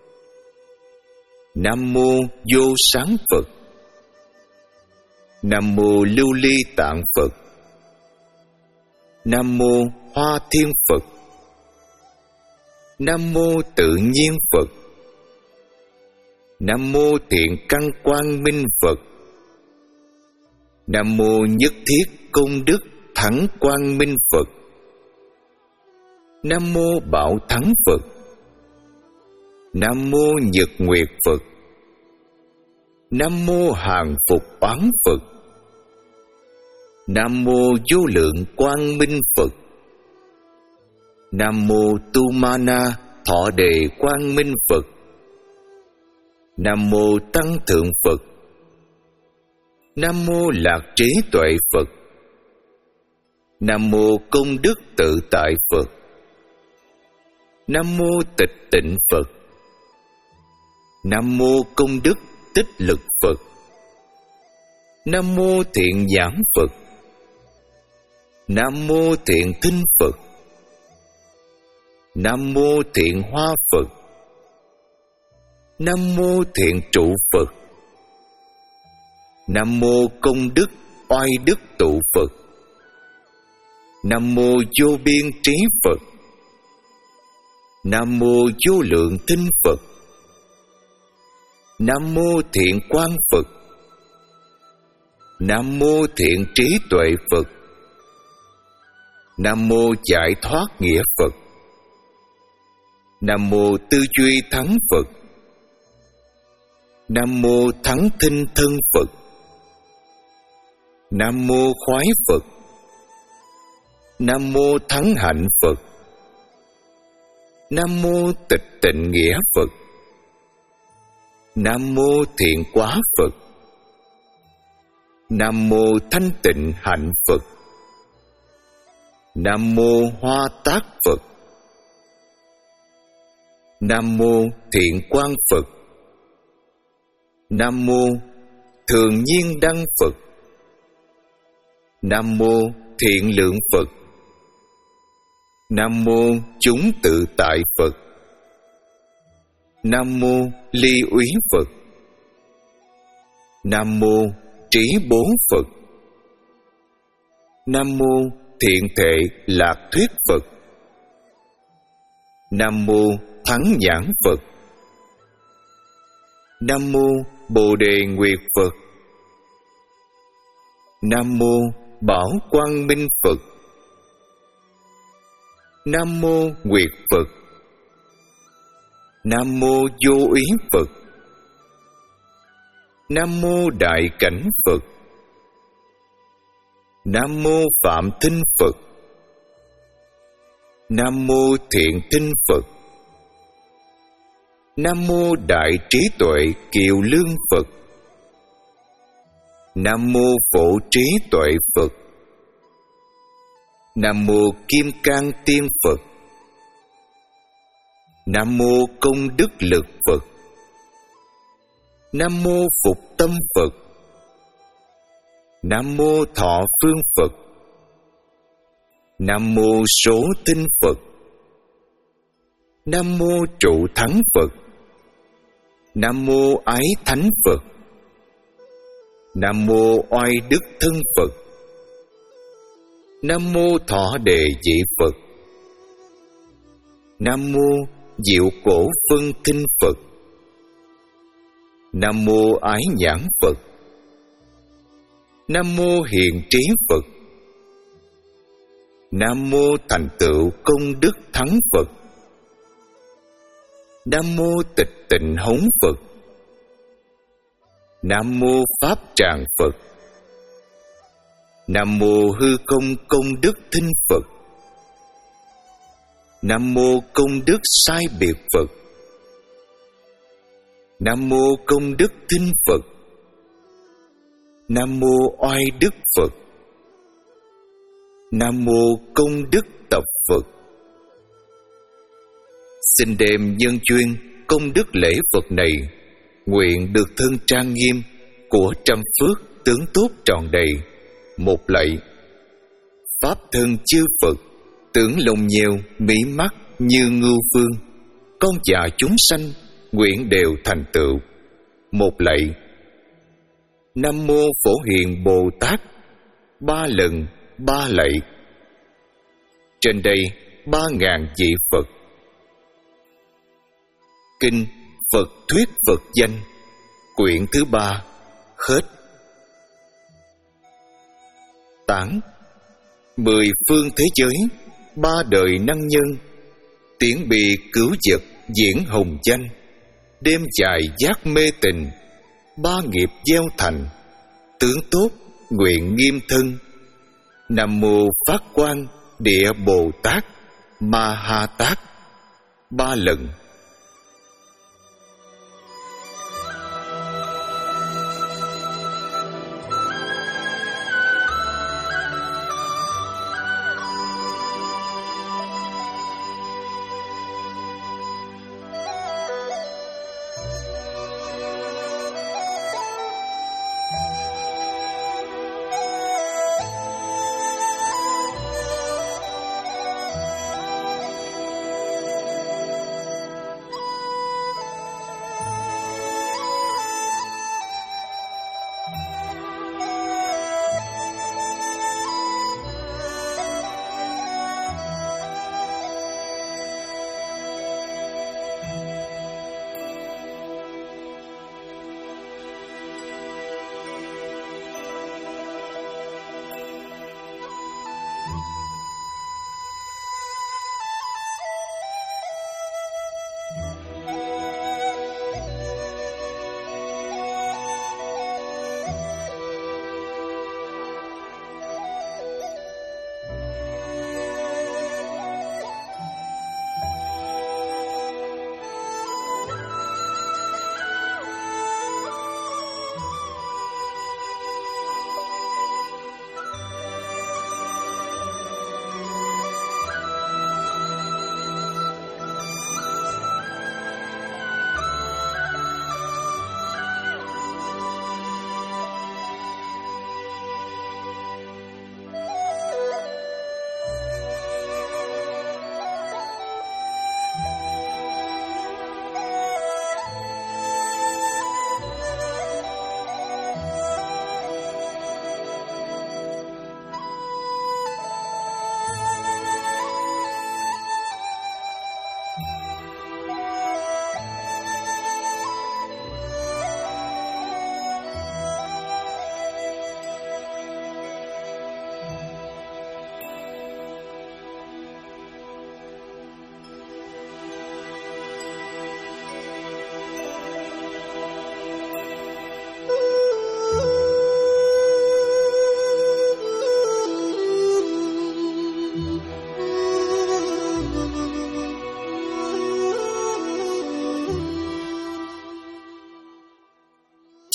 Nam mô Vô Sáng Phật. Nam mô Lưu Ly Tạng Phật. Nam mô Hoa Thiên Phật. Nam mô Tự Nhiên Phật. Nam mô Thiện Căn Quang Minh Phật. Nam mô Nhất Thiết Công Đức Thắng Quang Minh Phật. Nam mô Bảo Thắng Phật. Nam mô Nhật Nguyệt Phật. Nam mô Hàng Phục Oán Phật. Nam mô Vô Lượng Quang Minh Phật. Nam mô Tu Ma Na Thọ Đề Quang Minh Phật. Nam mô Tăng Thượng Phật. Nam mô Lạc Trí Tuệ Phật. Nam mô Công Đức Tự Tại Phật. Nam mô Tịch Tịnh Phật. Nam mô Công Đức Tích Lực Phật. Nam mô Thiện Nhãn Phật. Nam mô Thiện Thinh Phật. Nam mô Thiện Hoa Phật. Nam mô Thiện Trụ Phật. Nam mô Công Đức Oai Đức Tụ Phật. Nam mô Vô Biên Trí Phật. Nam mô vô lượng tinh Phật. Nam mô thiện quang Phật. Nam mô thiện trí tuệ Phật. Nam mô giải thoát nghĩa Phật. Nam mô tư duy thắng Phật. Nam mô thắng thinh thân Phật. Nam mô khoái Phật. Nam mô thắng hạnh Phật. Nam mô tịch tịnh nghĩa Phật. Nam mô thiện quá Phật. Nam mô thanh tịnh hạnh Phật. Nam mô hoa tác Phật. Nam mô thiện quang Phật. Nam mô thường nhiên đăng Phật. Nam mô thiện lượng Phật. Nam mô chúng tự tại Phật. Nam mô ly úy Phật. Nam mô trí bố Phật. Nam mô thiện thệ lạc thuyết Phật. Nam mô thắng nhãn Phật. Nam mô bồ đề nguyệt Phật. Nam mô bảo quang minh Phật. Nam mô nguyệt Phật. Nam mô vô úy Phật. Nam mô đại cảnh Phật. Nam mô phạm thinh Phật. Nam mô thiện thinh Phật. Nam mô đại trí tuệ kiều lương Phật. Nam mô phổ trí tuệ Phật. Nam mô kim cang tiên Phật. Nam mô công đức lực Phật. Nam mô phục tâm Phật. Nam mô thọ phương Phật. Nam mô số tinh Phật. Nam mô trụ thắng Phật. Nam mô ái thánh Phật. Nam mô oai đức thân Phật. Nam mô thọ đề dị Phật. Nam mô diệu cổ phân thinh Phật. Nam mô ái nhãn Phật. Nam mô hiền trí Phật. Nam mô thành tựu công đức thắng Phật. Nam mô tịch tịnh hống Phật. Nam mô pháp tràng Phật. Nam mô hư không công đức thinh Phật. Nam mô công đức sai biệt Phật. Nam mô công đức thinh Phật. Nam mô oai đức Phật. Nam mô công đức tập Phật. Xin đem nhân duyên công đức lễ Phật này, nguyện được thân trang nghiêm của trăm phước tướng tốt tròn đầy. Một lạy. Pháp thân chư Phật, tưởng lòng nhiều mỹ mắt như ngưu phương, con già chúng sanh nguyện đều thành tựu. Một lạy. Nam mô Phổ Hiền Bồ Tát, ba lần ba lạy. Trên đây ba ngàn vị Phật. Kinh Phật thuyết Phật danh, quyển thứ ba, hết. Tản. Mười phương thế giới, ba đời năng nhân, tiễn bị cứu vật diễn hồng danh. Đêm dài giác mê tình, ba nghiệp gieo thành, tướng tốt nguyện nghiêm thân. Nam mô Phát Quang Địa Bồ Tát Ma Ha Tát. Ba lần.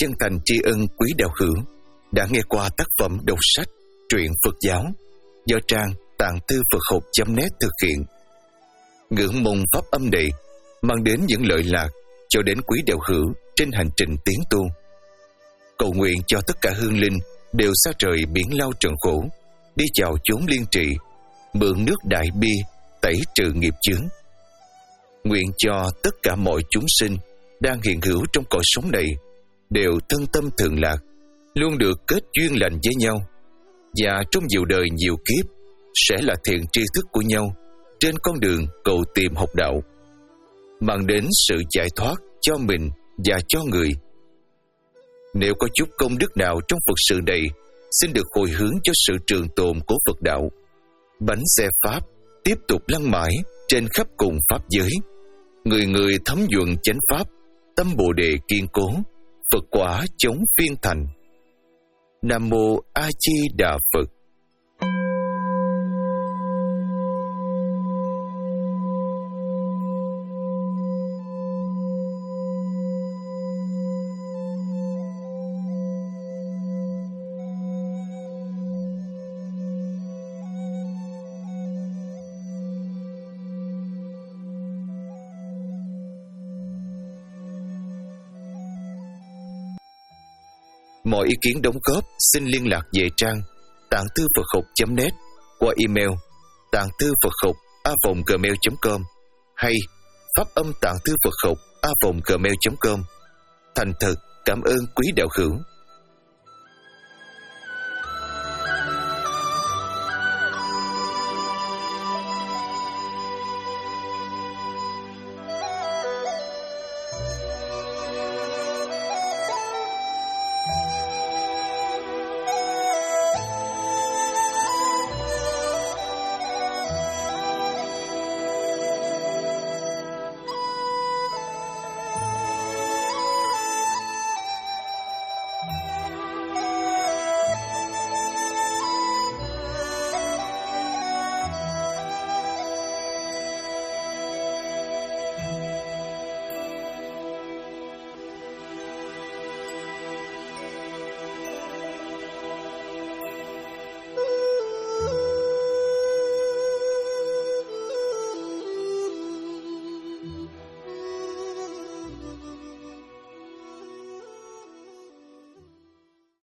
chân thành tri ân quý đạo hữu đã nghe qua tác phẩm đọc sách truyện Phật giáo do trang tạng thư Phật học chấm net thực hiện. Ngưỡng mong pháp âm này mang đến những lợi lạc cho đến quý đạo hữu trên hành trình tiến tu. Cầu nguyện cho tất cả hương linh đều xa trời biển lao trần khổ, đi chào chốn liên trì, mượn nước đại bi tẩy trừ nghiệp chướng. Nguyện cho tất cả mọi chúng sinh đang hiện hữu trong cõi sống này đều thân tâm thường lạc, luôn được kết duyên lành với nhau, và trong nhiều đời nhiều kiếp sẽ là thiện tri thức của nhau trên con đường cầu tìm học đạo, mang đến sự giải thoát cho mình và cho người. Nếu có chút công đức nào trong Phật sự này, xin được hồi hướng cho sự trường tồn của Phật đạo. Bánh xe Pháp tiếp tục lăn mãi trên khắp cùng Pháp giới. Người người thấm nhuận chánh Pháp, tâm Bồ Đề kiên cố, Phật quả chống phiên thành. Nam Mô A Di Đà Phật. Mọi ý kiến đóng góp xin liên lạc về trang tạng thư Phật học chấm net qua email tạng thư Phật học a vòng gmail chấm com hay pháp âm tạng thư Phật học a vòng gmail chấm com. Thành thật cảm ơn quý đạo hữu.